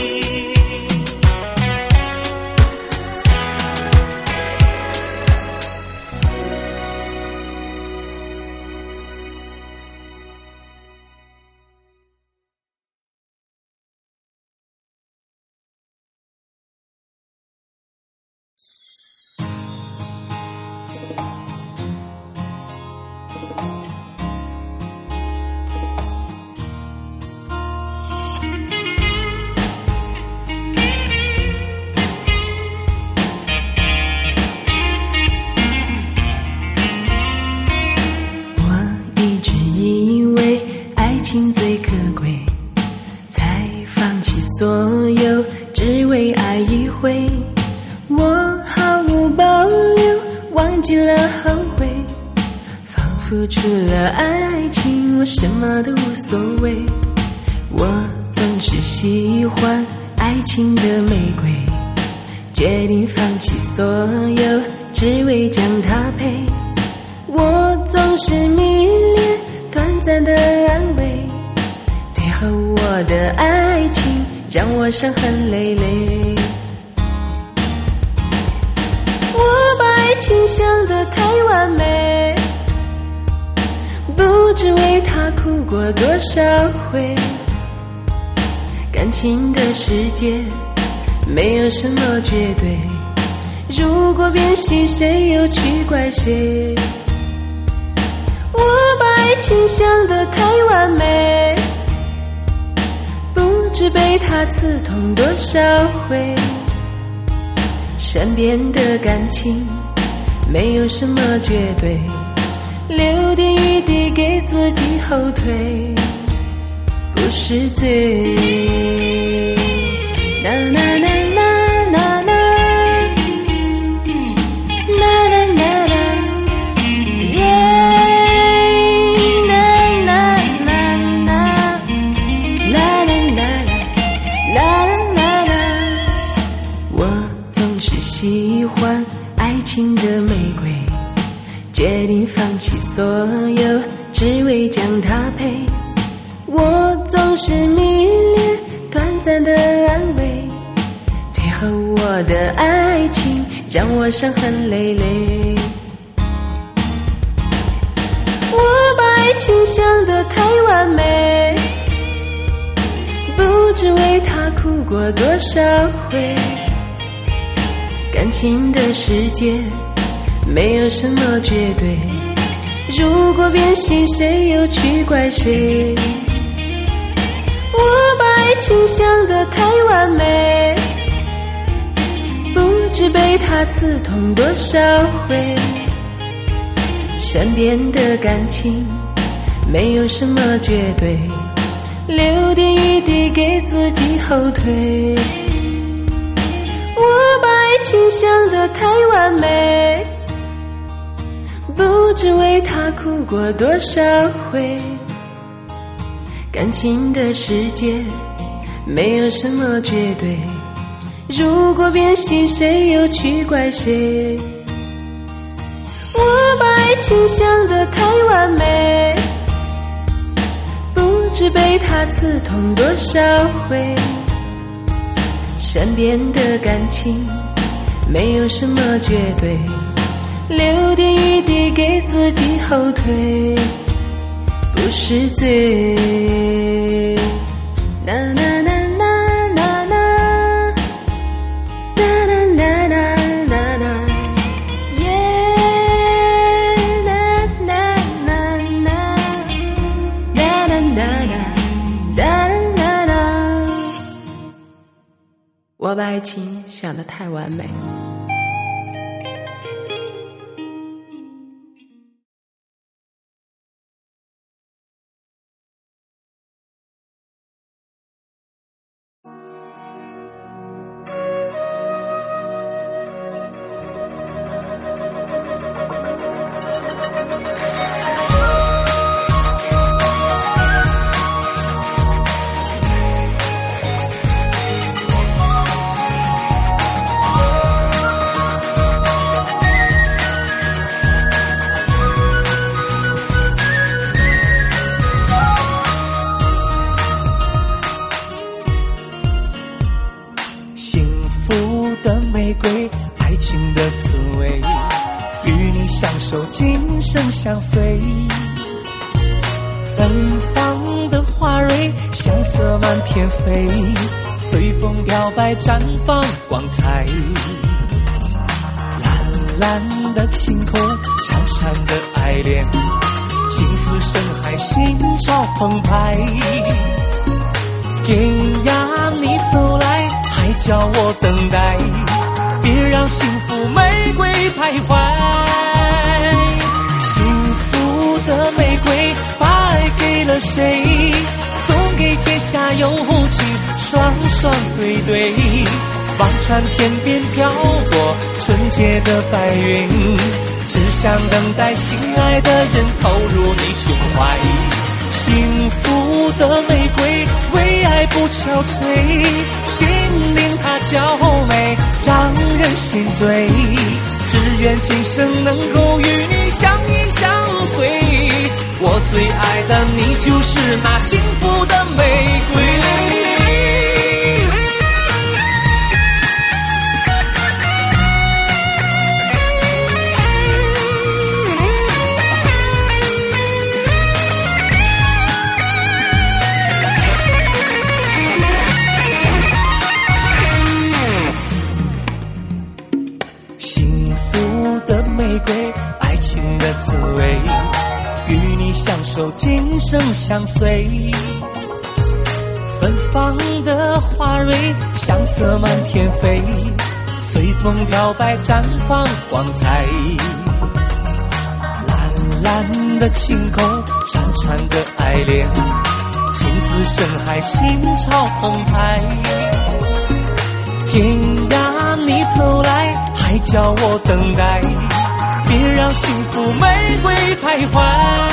[SPEAKER 9] 我一直以为爱情最可贵，才放弃所有，只为爱一回。我毫无保留，忘记了后悔，仿佛除了爱情，我什么都无所谓。我总是喜欢爱情的玫瑰，决定放弃所有，只为将它陪。我总是迷恋短暂的安慰，最后我的爱情让我伤痕累累。我把爱情想得太完美，不知为它哭过多少回。感情的世界没有什么绝对，如果变心，谁又去怪谁？我把爱情想得太完美，不知被他刺痛多少回。身边的感情没有什么绝对，留点余地给自己后退，不是罪。啦啦啦啦啦啦，啦啦啦啦，耶，啦啦啦啦，啦啦啦啦，啦啦啦啦。我总是喜欢爱情的玫瑰，决定放弃所有，只为将它陪。我总是迷恋短暂的安慰，最后我的爱情让我伤痕累累。我把爱情想得太完美，不知为它哭过多少回。感情的世界没有什么绝对，如果变心谁又去怪谁？我把爱情想得太完美，不知被他刺痛多少回。身边的感情没有什么绝对，留点余地给自己后退。我把爱情想得太完美，不知为他哭过多少回。感情的世界没有什么绝对，如果变心谁又去怪谁？我把爱情想得太完美，不知被他刺痛多少回。身边的感情没有什么绝对，留点余地给自己后退，不是罪。啦啦啦啦啦啦，啦啦啦啦啦啦，耶，啦啦啦啦，啦啦啦啦啦啦。我把爱情想得太完美。
[SPEAKER 8] 今生相随，芬芳的花蕊，香色满天飞，随风飘摆，绽放光彩。蓝蓝的晴空，潺潺的爱恋，情似深海，心潮澎湃。天涯你走来，还叫我等待，别让幸福玫瑰徘徊。的玫瑰把爱给了谁？送给天下有情，双双对对。望穿天边飘过纯洁的白云，只想等待心爱的人投入你胸怀。幸福的玫瑰为爱不憔悴，心灵它娇美，让人心醉。只愿今生能够与你相依相随，我最爱的你就是那幸福的玫瑰。幸福的玫瑰，爱情的滋味，与你相守，今生相随。芬芳的花蕊，香色满天飞，随风飘摆，绽放光彩。蓝蓝的晴空，潺潺的爱恋，情似深海，心潮澎湃。天涯你走来，还叫我等待，别让幸福玫瑰徘徊。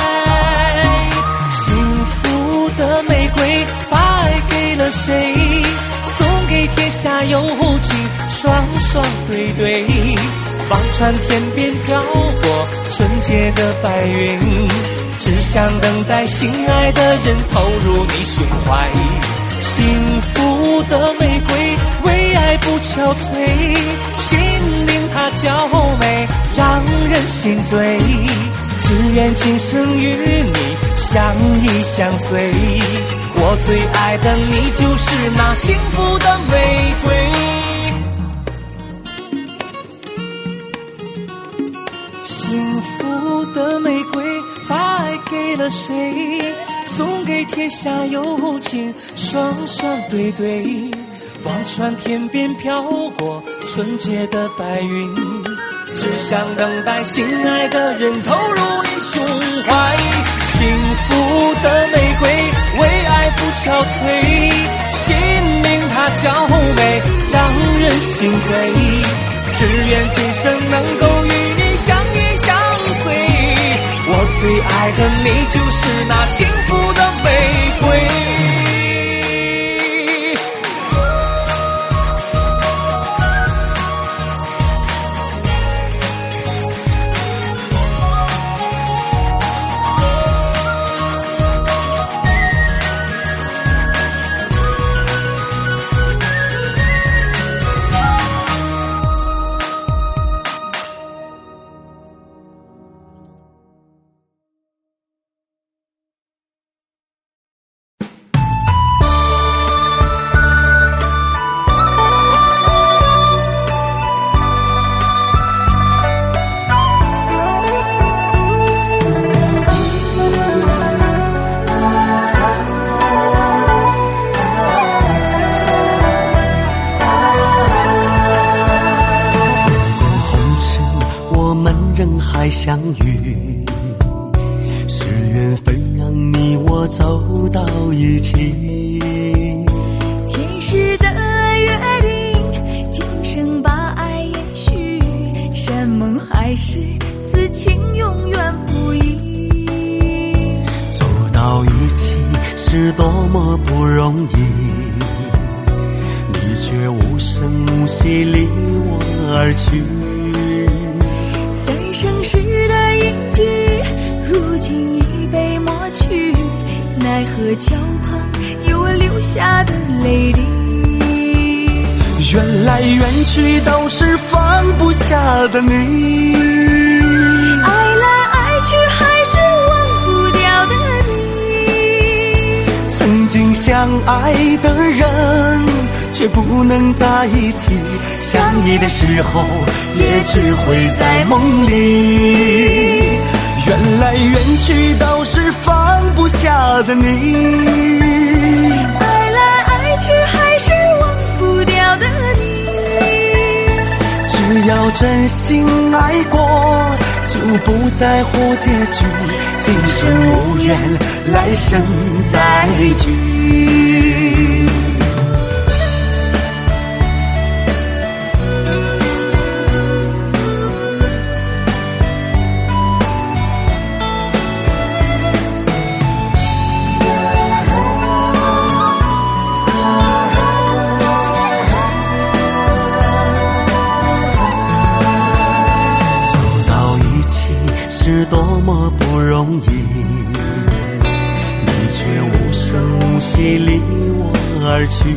[SPEAKER 8] 幸福的玫瑰把爱给了谁？送给天下有情，双双对对。 望穿天边飘过纯洁的白云，只想等待心爱的人投入你胸怀。幸福的玫瑰为爱不憔悴，心灵它娇美让人心醉，只愿今生与你相依相随。我最爱的你就是那幸福的玫瑰。幸福的玫瑰把爱给了谁？送给天下有情双双对对。望穿天边飘过纯洁的白云，只想等待心爱的人投入你胸怀。幸福的玫瑰为爱不憔悴，心灵它娇美让人心醉，只愿今生能够与你相依相随。我最爱的你就是那幸福的玫瑰。
[SPEAKER 9] 相遇是缘分，让你我走到一起。
[SPEAKER 2] 前世的约定，今生把爱延续，山盟海誓，此情永远不移。
[SPEAKER 9] 走到一起是多么不容易，你却无声无息离我而去。
[SPEAKER 2] 生世的印记，如今已被抹去，奈何桥旁有我留下的泪滴。
[SPEAKER 9] 缘来缘去都是放不下的你，
[SPEAKER 2] 爱来爱去还是忘不掉的你。
[SPEAKER 9] 曾经相爱的人却不能在一起，相依的时候也只会在梦里。缘来缘去都是放不下的你，
[SPEAKER 2] 爱来爱去还是忘不掉的你。
[SPEAKER 9] 只要真心爱过，就不在乎结局，今生无缘，来生再聚。是多么不容易，你却无声无息离我而去。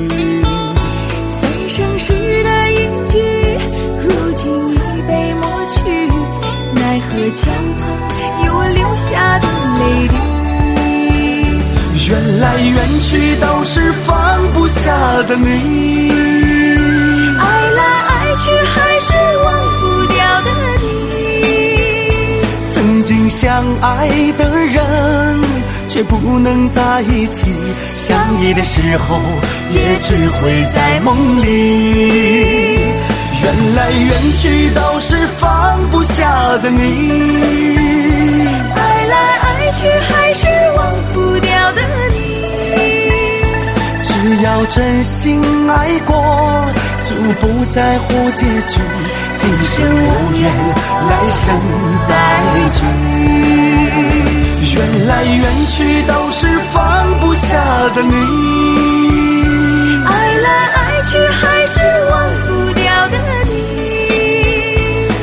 [SPEAKER 2] 三生石的印记，如今已被抹去，奈何桥旁有我留下的泪滴。
[SPEAKER 9] 缘来缘去都是放不下的你，
[SPEAKER 2] 爱来爱去还是忘不掉的你。
[SPEAKER 9] 曾经相爱的人却不能在一起，相依的时候也只会在梦里。缘来缘去都是放不下的你，
[SPEAKER 2] 爱来爱去还是忘不掉的你。
[SPEAKER 9] 只要真心爱过，就不在乎结局，今生无缘，来生再聚。缘来缘去都是放不下的你，
[SPEAKER 2] 爱来爱去还是忘不掉的你。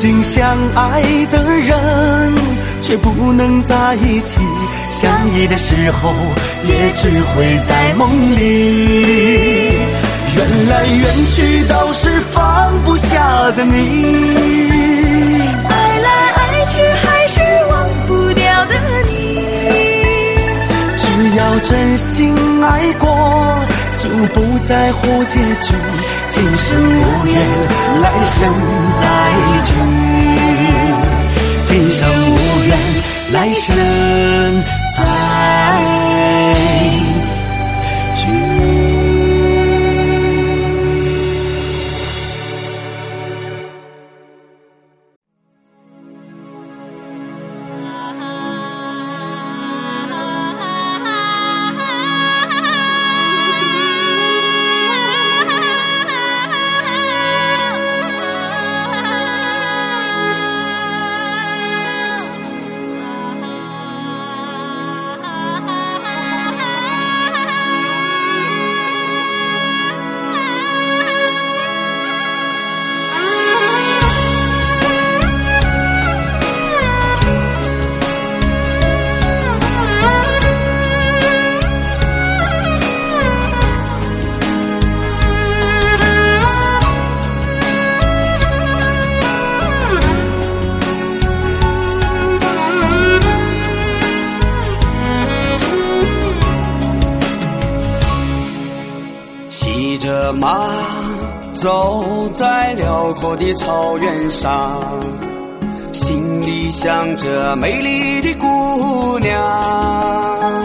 [SPEAKER 3] 经相爱的人，却不能在一起。相依的时候，也只会在梦里。缘来缘去，都是放不下的你。
[SPEAKER 6] 爱来爱去，还是忘不掉的你。
[SPEAKER 3] 只要真心爱过，就不在乎结局。今生无缘，来生再聚。今生无缘，来生再聚。
[SPEAKER 8] 马走在辽阔的草原上，心里想着美丽的姑娘，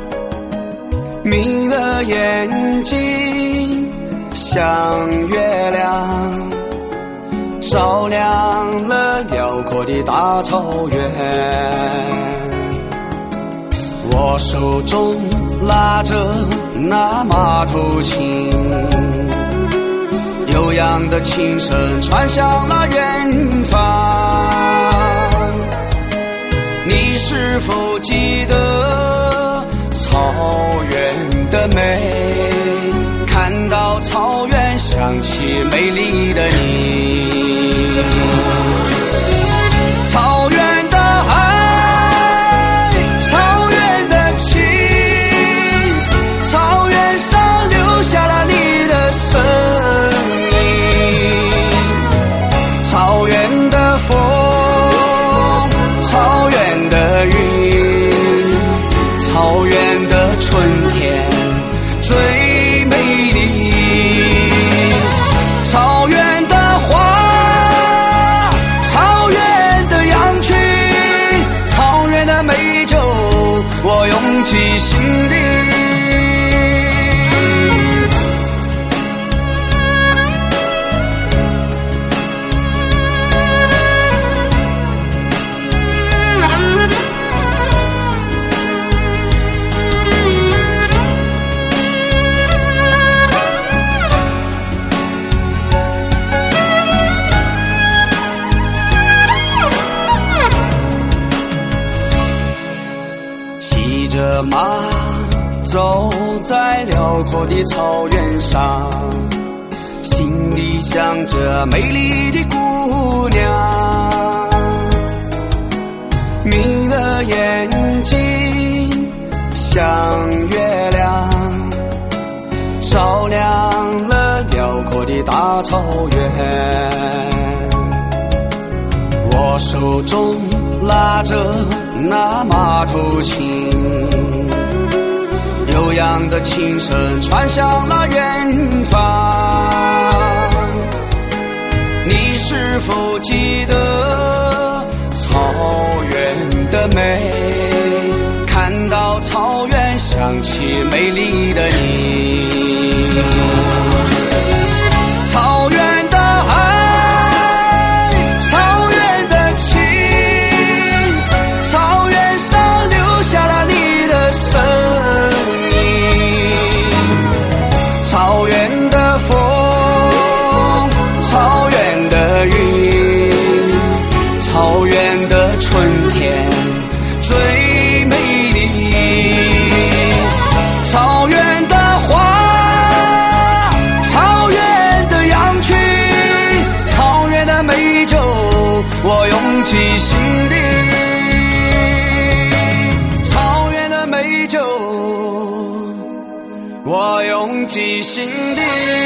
[SPEAKER 8] 眯了眼睛像月亮，照亮了辽阔的大草原。我手中拉着那马头琴，悠扬的琴声传向了远方。你是否记得草原的美？看到草原，想起美丽的你。草原的爱，草原的情，草原上留下了你的身影。草原的风，草原的云，草原的春天最美丽。草原的花，草原的羊群，草原的美酒，我拥记心底。骑着马走在辽阔的草原上，心里想着美丽的姑娘，眯了眼睛像月亮，照亮了辽阔的大草原。我手中拉着那马头琴，悠扬的琴声传向了远方。你是否记得草原的美？看到草原，想起美丽的你。草原的爱，草原的情，草原上留下了你的身影。草原的风，草原的云，草原的春天最美丽。草原的花，草原的羊群，草原的美酒，
[SPEAKER 10] 起心底。草原的美酒，我用起心底。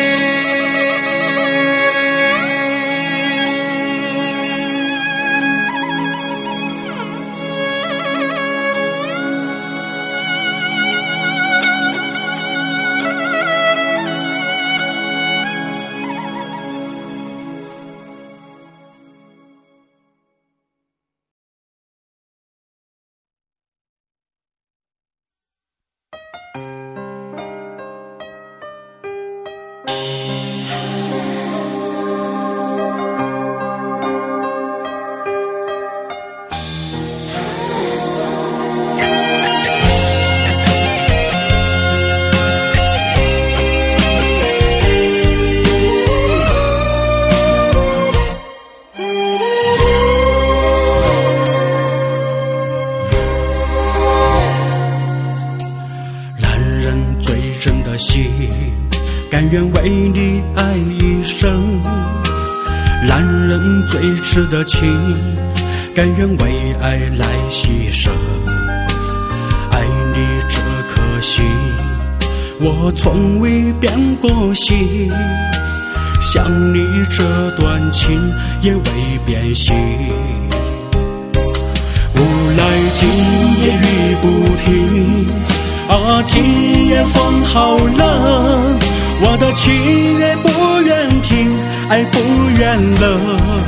[SPEAKER 11] 甘愿为你爱一生，男人最痴的情，甘愿为爱来牺牲。爱你这颗心，我从未变过心，想你这段情也未变心。无奈今夜雨不停，啊，今夜风好冷，我的情也不愿停，爱不愿了。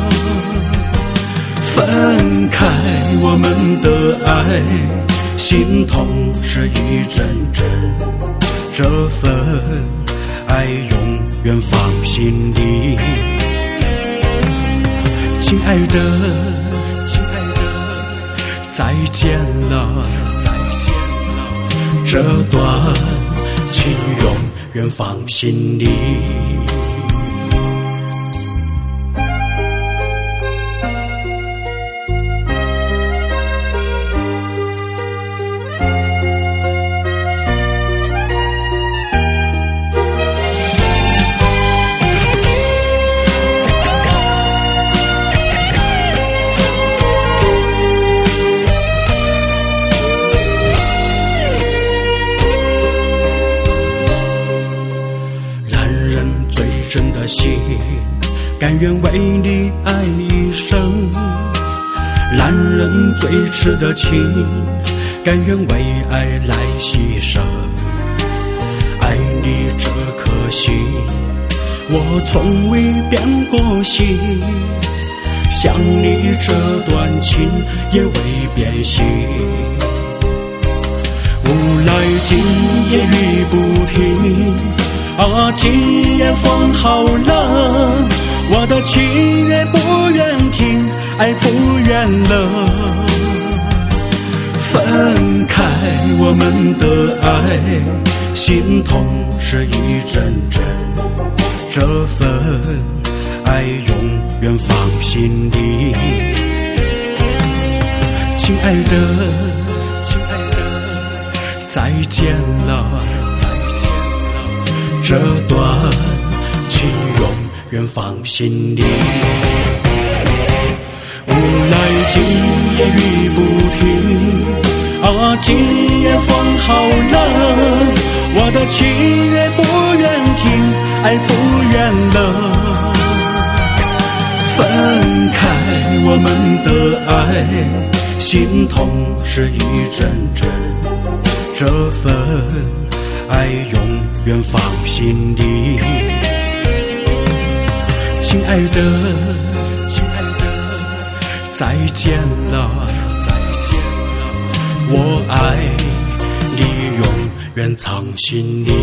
[SPEAKER 11] 分开我们的爱，心痛是一阵阵，这份爱永远放心里。亲爱的，亲爱的，再见了，再见了，这段情永远放心里。心甘愿为你爱一生，男人最痴的情，甘愿为爱来牺牲。爱你这颗心，我从未变过心，想你这段情也未变心。无奈今夜雨不停，啊，今夜风好冷，我的情也不愿停，爱不愿了。分开我们的爱，心痛是一阵阵，这份爱永远放心里。亲爱的，亲爱的，再见了，这段情永远放心里。无奈今夜雨不停，啊，今夜风好冷，我的情也不愿停，爱不愿了。分开我们的爱，心痛是一阵阵，这份爱永远放心里。亲爱的，亲爱的，再见了，再见了，我爱你永远藏心里。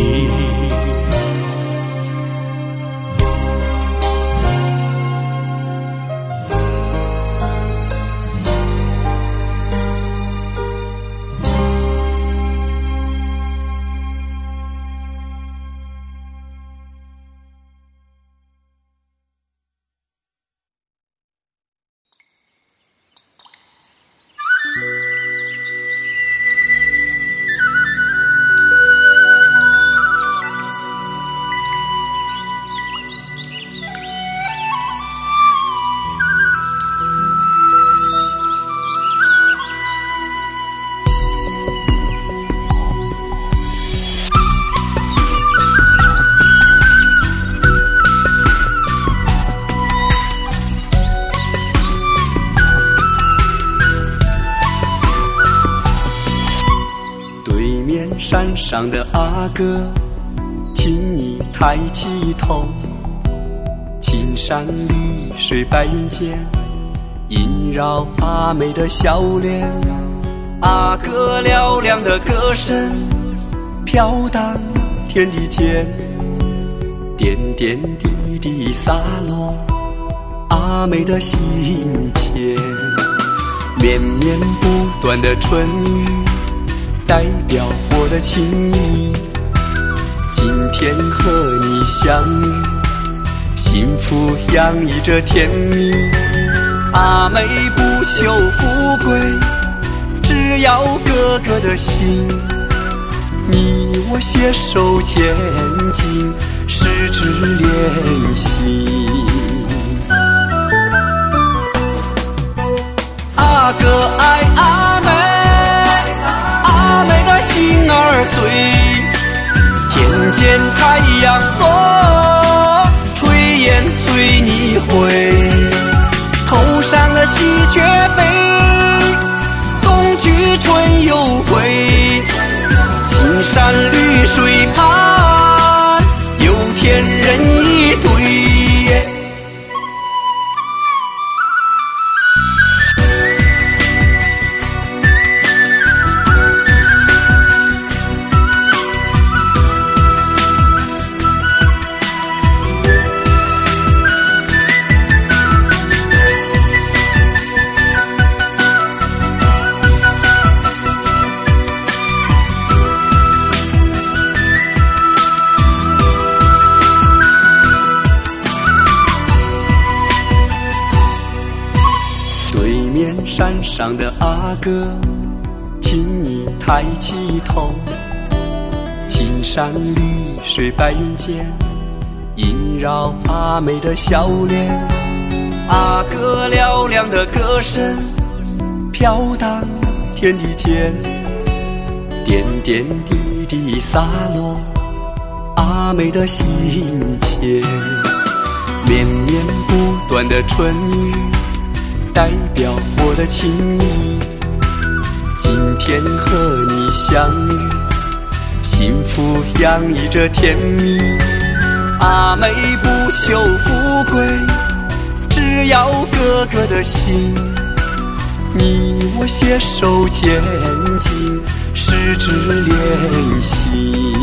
[SPEAKER 12] 山上的阿哥，请你抬起头，青山绿水白云间，萦绕阿妹的笑脸。阿哥嘹亮的歌声飘荡天地间，点点滴滴洒落阿妹的心间。绵绵不断的春雨代表我的情意，今天和你相遇，幸福洋溢着甜蜜。阿妹不求富贵，只要哥哥的心，你我携手前进，十指连心。阿哥爱阿妹，阿妹的心儿醉，天间太阳落，炊烟催你回。头上的喜鹊飞，冬去春又归。青山绿水畔，有天人一对。山上的阿哥，请你抬起头，青山绿水白云间，萦绕阿妹的笑脸。阿哥嘹亮的歌声飘荡天地间，点点滴滴洒落阿妹的心间。绵绵不断的春雨代表我的情意，今天和你相遇，幸福洋溢着甜蜜。阿妹不求富贵，只要哥哥的心，你我携手前进，十指连心。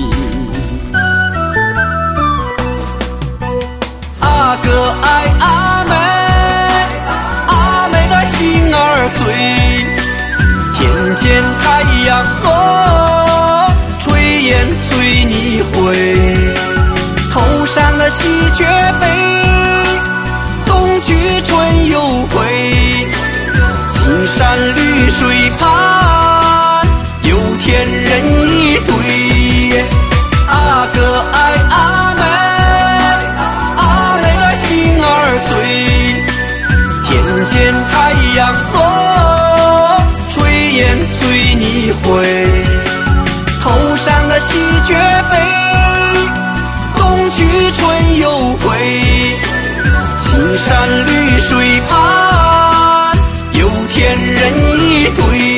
[SPEAKER 12] 阿哥爱阿妹，心儿醉，天间太阳落，炊烟催你回。头上的喜鹊飞，冬去春又归。青山绿水畔，有天人一对。阿哥爱阿妹，阿妹的心儿醉，天间太阳落，炊烟催你回。头上的喜鹊飞，冬去春又归。青山绿水畔，有天人一对。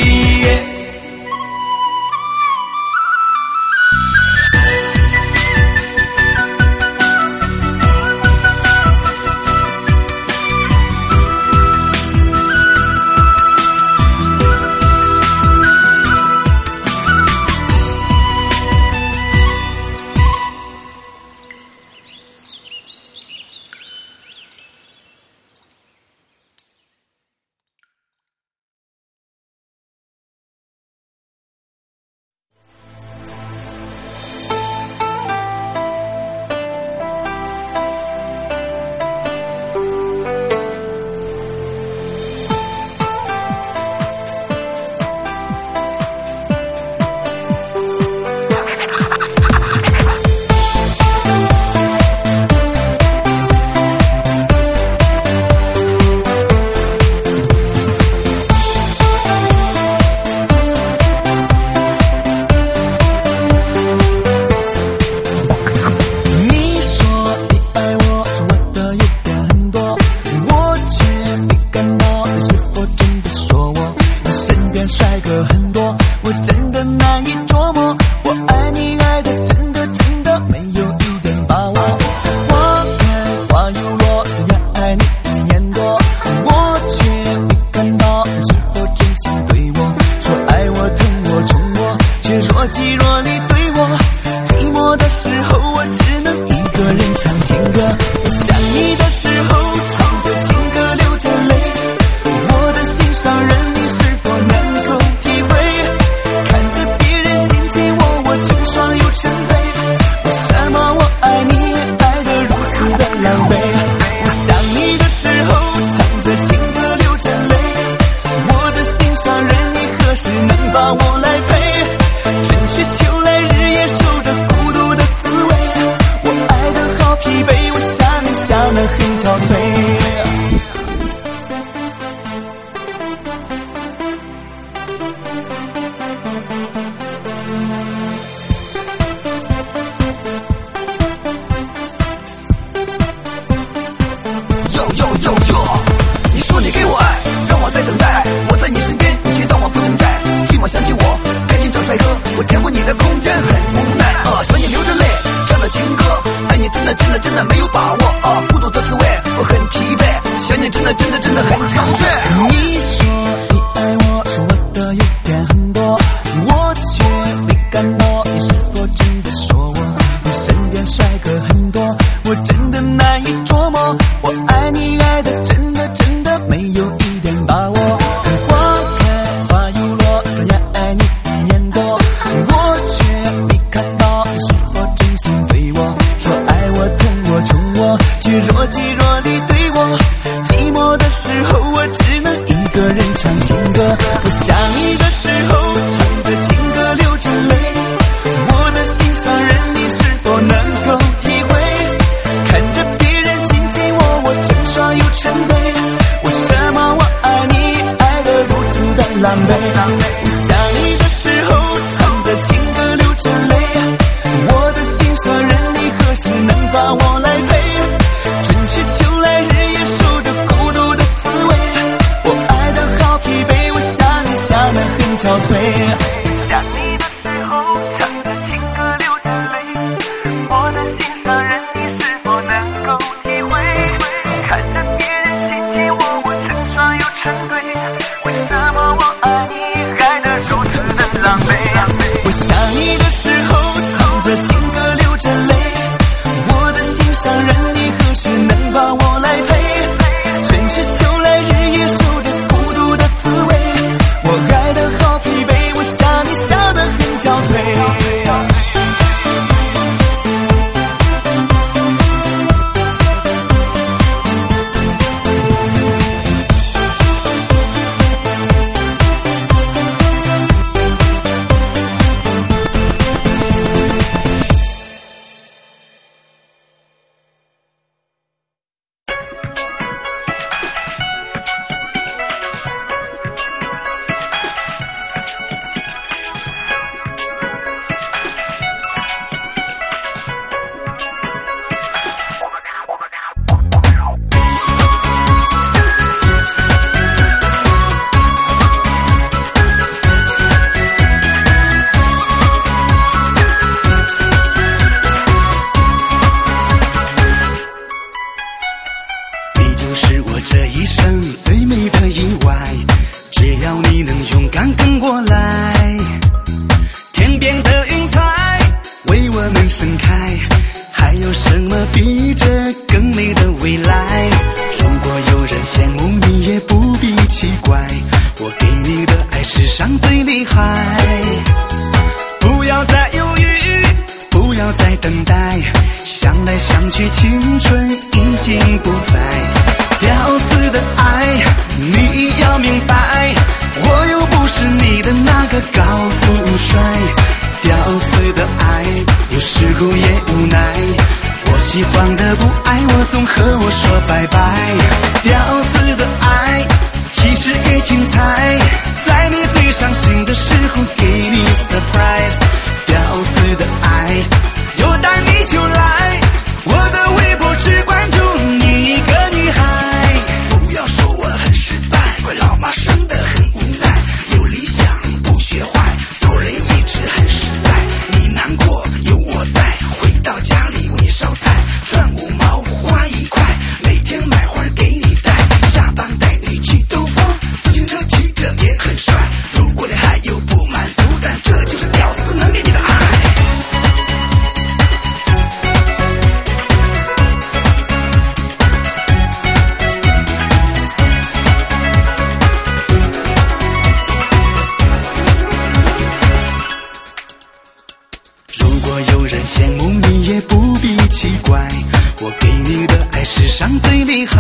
[SPEAKER 9] 何时能把我来陪？春去秋来，日夜守着孤独的滋味。我爱得好疲惫，我想你想得很憔悴。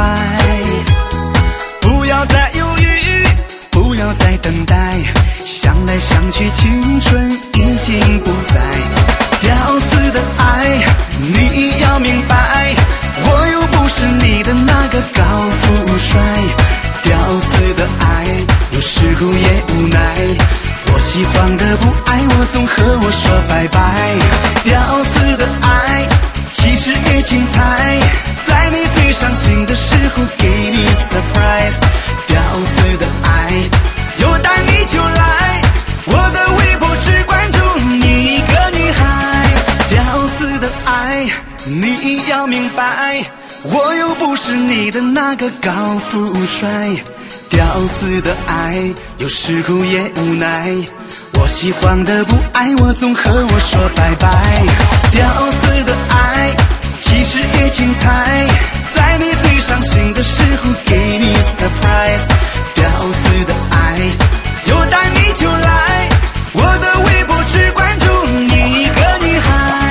[SPEAKER 9] 等待，想谎的不爱我，总和我说拜拜。屌丝的爱其实也精彩，在你最伤心的时候给你 surprise。屌丝的爱有胆你就来，我的微博只关注你一个女孩。屌丝的爱你要明白，我又不是你的那个高富帅。屌丝的爱有时候也无奈，我喜欢的不爱我，总和我说拜拜。屌丝的爱其实也精彩，在你最伤心的时候给你 surprise。 屌丝的爱有胆你就来，我的微博只关注你一个女孩。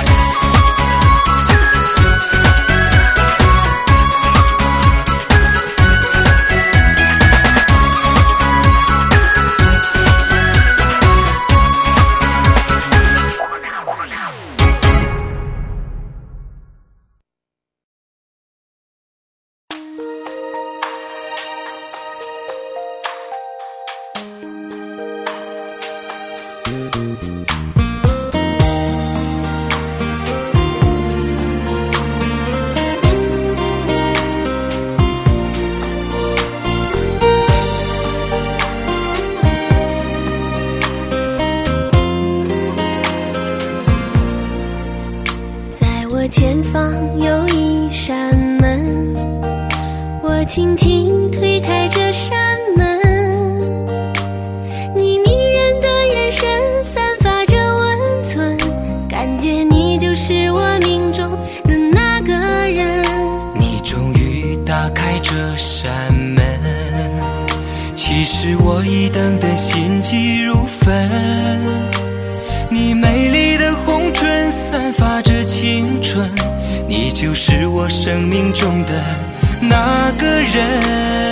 [SPEAKER 2] 前方有一扇门，我轻轻推开这扇门，你迷人的眼神散发着温存，感觉你就是我命中的那个人。
[SPEAKER 8] 你终于打开这扇门，其实我已等得心急如焚。你美丽的红唇散发着青春，你就是我生命中的那个人。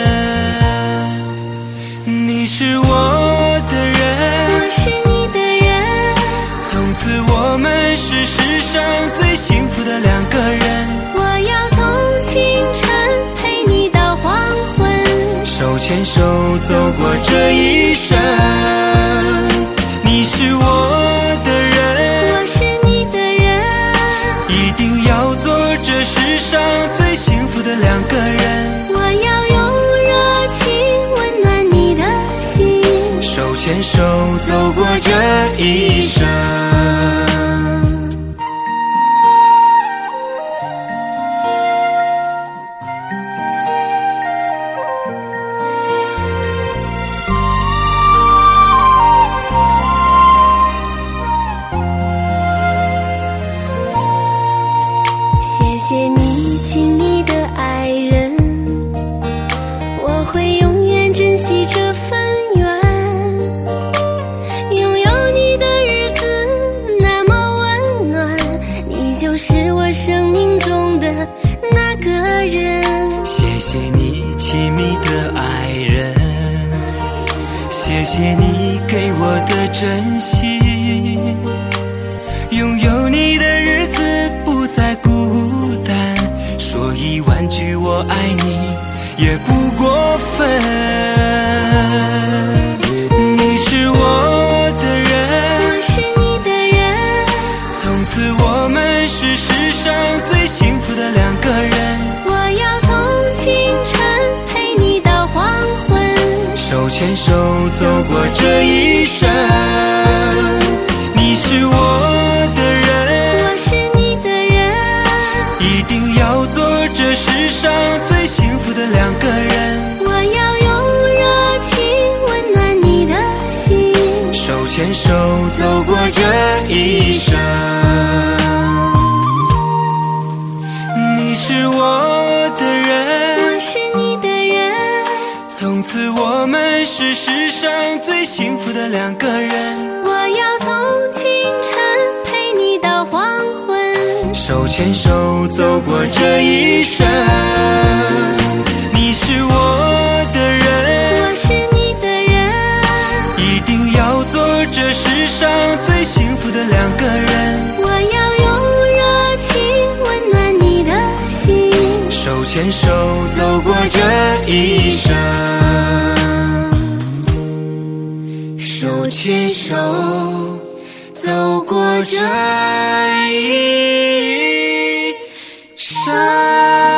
[SPEAKER 8] 你是我的人，
[SPEAKER 2] 我是你的人，
[SPEAKER 8] 从此我们是世上最幸福的两个人。
[SPEAKER 2] 我要从清晨陪你到黄昏，
[SPEAKER 8] 手牵手走过这一生。你是我的人，
[SPEAKER 2] 我是你的人，
[SPEAKER 8] 一定要做这世上最幸福的两个人。
[SPEAKER 2] 我要用热情温暖你的心，
[SPEAKER 8] 手牵手走过这一生。 谢谢你给我的真心，拥有你的日子不再孤单，说一万句我爱你也不过分。你是我的人，
[SPEAKER 2] 我是你的人，
[SPEAKER 8] 从此我们是世上最幸福的两个人。
[SPEAKER 2] 我要从清晨陪你到黄昏，
[SPEAKER 8] 手牵手走过这一生。你是我的人，
[SPEAKER 2] 我是你的人，
[SPEAKER 8] 一定要做这世上最幸福的两个人。
[SPEAKER 2] 我要用热情温暖你的心，
[SPEAKER 8] 手牵手走过这一生。你是我的人，
[SPEAKER 2] 我是你的人，
[SPEAKER 8] 从此我们是世上最幸福的两个人。
[SPEAKER 2] 我要从清晨陪你到黄昏，
[SPEAKER 8] 手牵手走过这一生。你是我的人，
[SPEAKER 2] 我是你的人，
[SPEAKER 8] 一定要做这世上最幸福的两个人。
[SPEAKER 2] 我要用热情温暖你的心，
[SPEAKER 8] 手牵手走过这一生。手
[SPEAKER 13] 牵手走过这一生。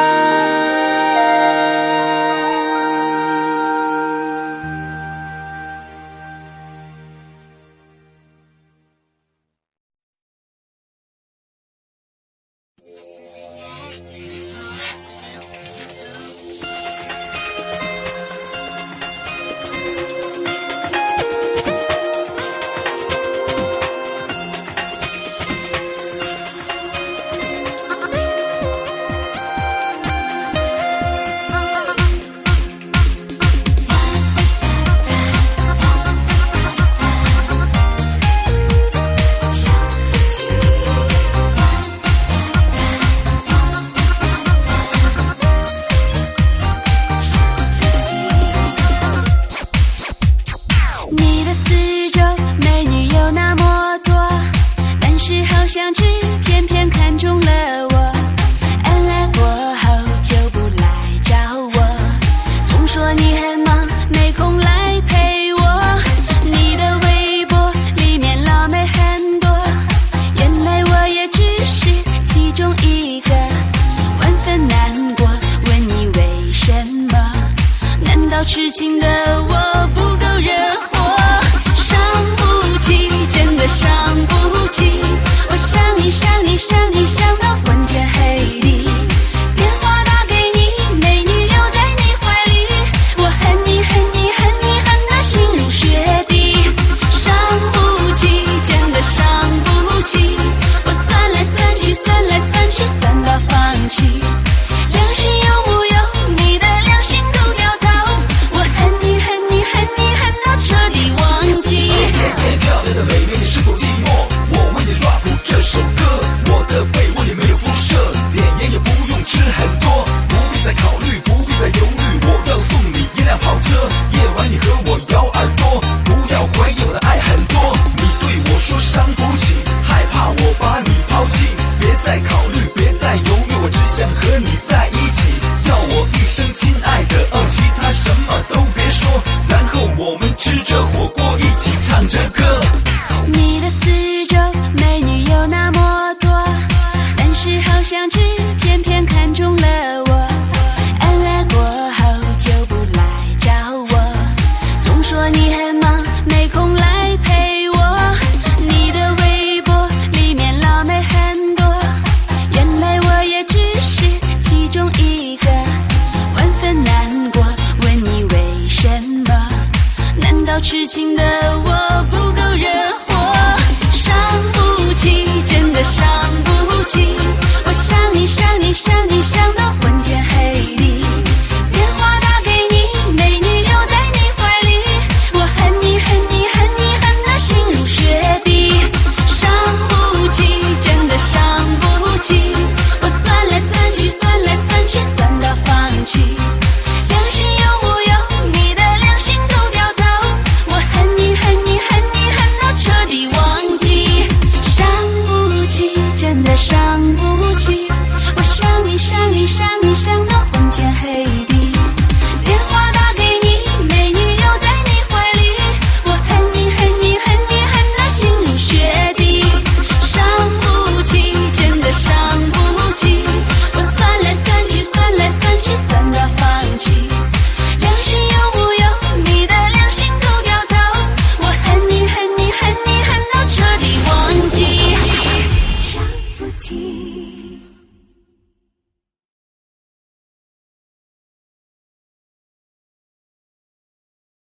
[SPEAKER 2] 痴情的我不够惹火，伤不起，真的伤不起。我想你想你想你想到昏天黑地，电话打给你，美女留在你怀里，我恨你恨你恨你恨得心如血滴。伤不起，真的伤不起，我算来算去算来算去算到放弃。良心有木有？你的良心都掉糟。彻底忘记。
[SPEAKER 5] 漂亮的妹妹，你是否寂寞？我为你 rap 这首歌，我的被窝里没有辐射，点烟也不用吃很多，不必再考虑，不必再犹豫，我要送你一辆跑车，夜晚你和我摇耳朵，不要怀疑我的爱很多。你对我说伤不起，害怕我把你抛弃，别再考虑，别再犹豫，我只想和你在一起，叫我一声亲爱的，哦，其他什么都别说，然后我们吃着火锅一起唱着歌。
[SPEAKER 2] 你的四周美女有那么多，但是好像只偏偏看中了我，恩爱过后就不来找我，总说你很忙没空来陪我，你的微博里面老妹很多，原来我也只是其中一个，万分难过，问你为什么？难道痴情的我不够惹火？伤不起，真的伤不起，我想你想你想你想到昏天黑地。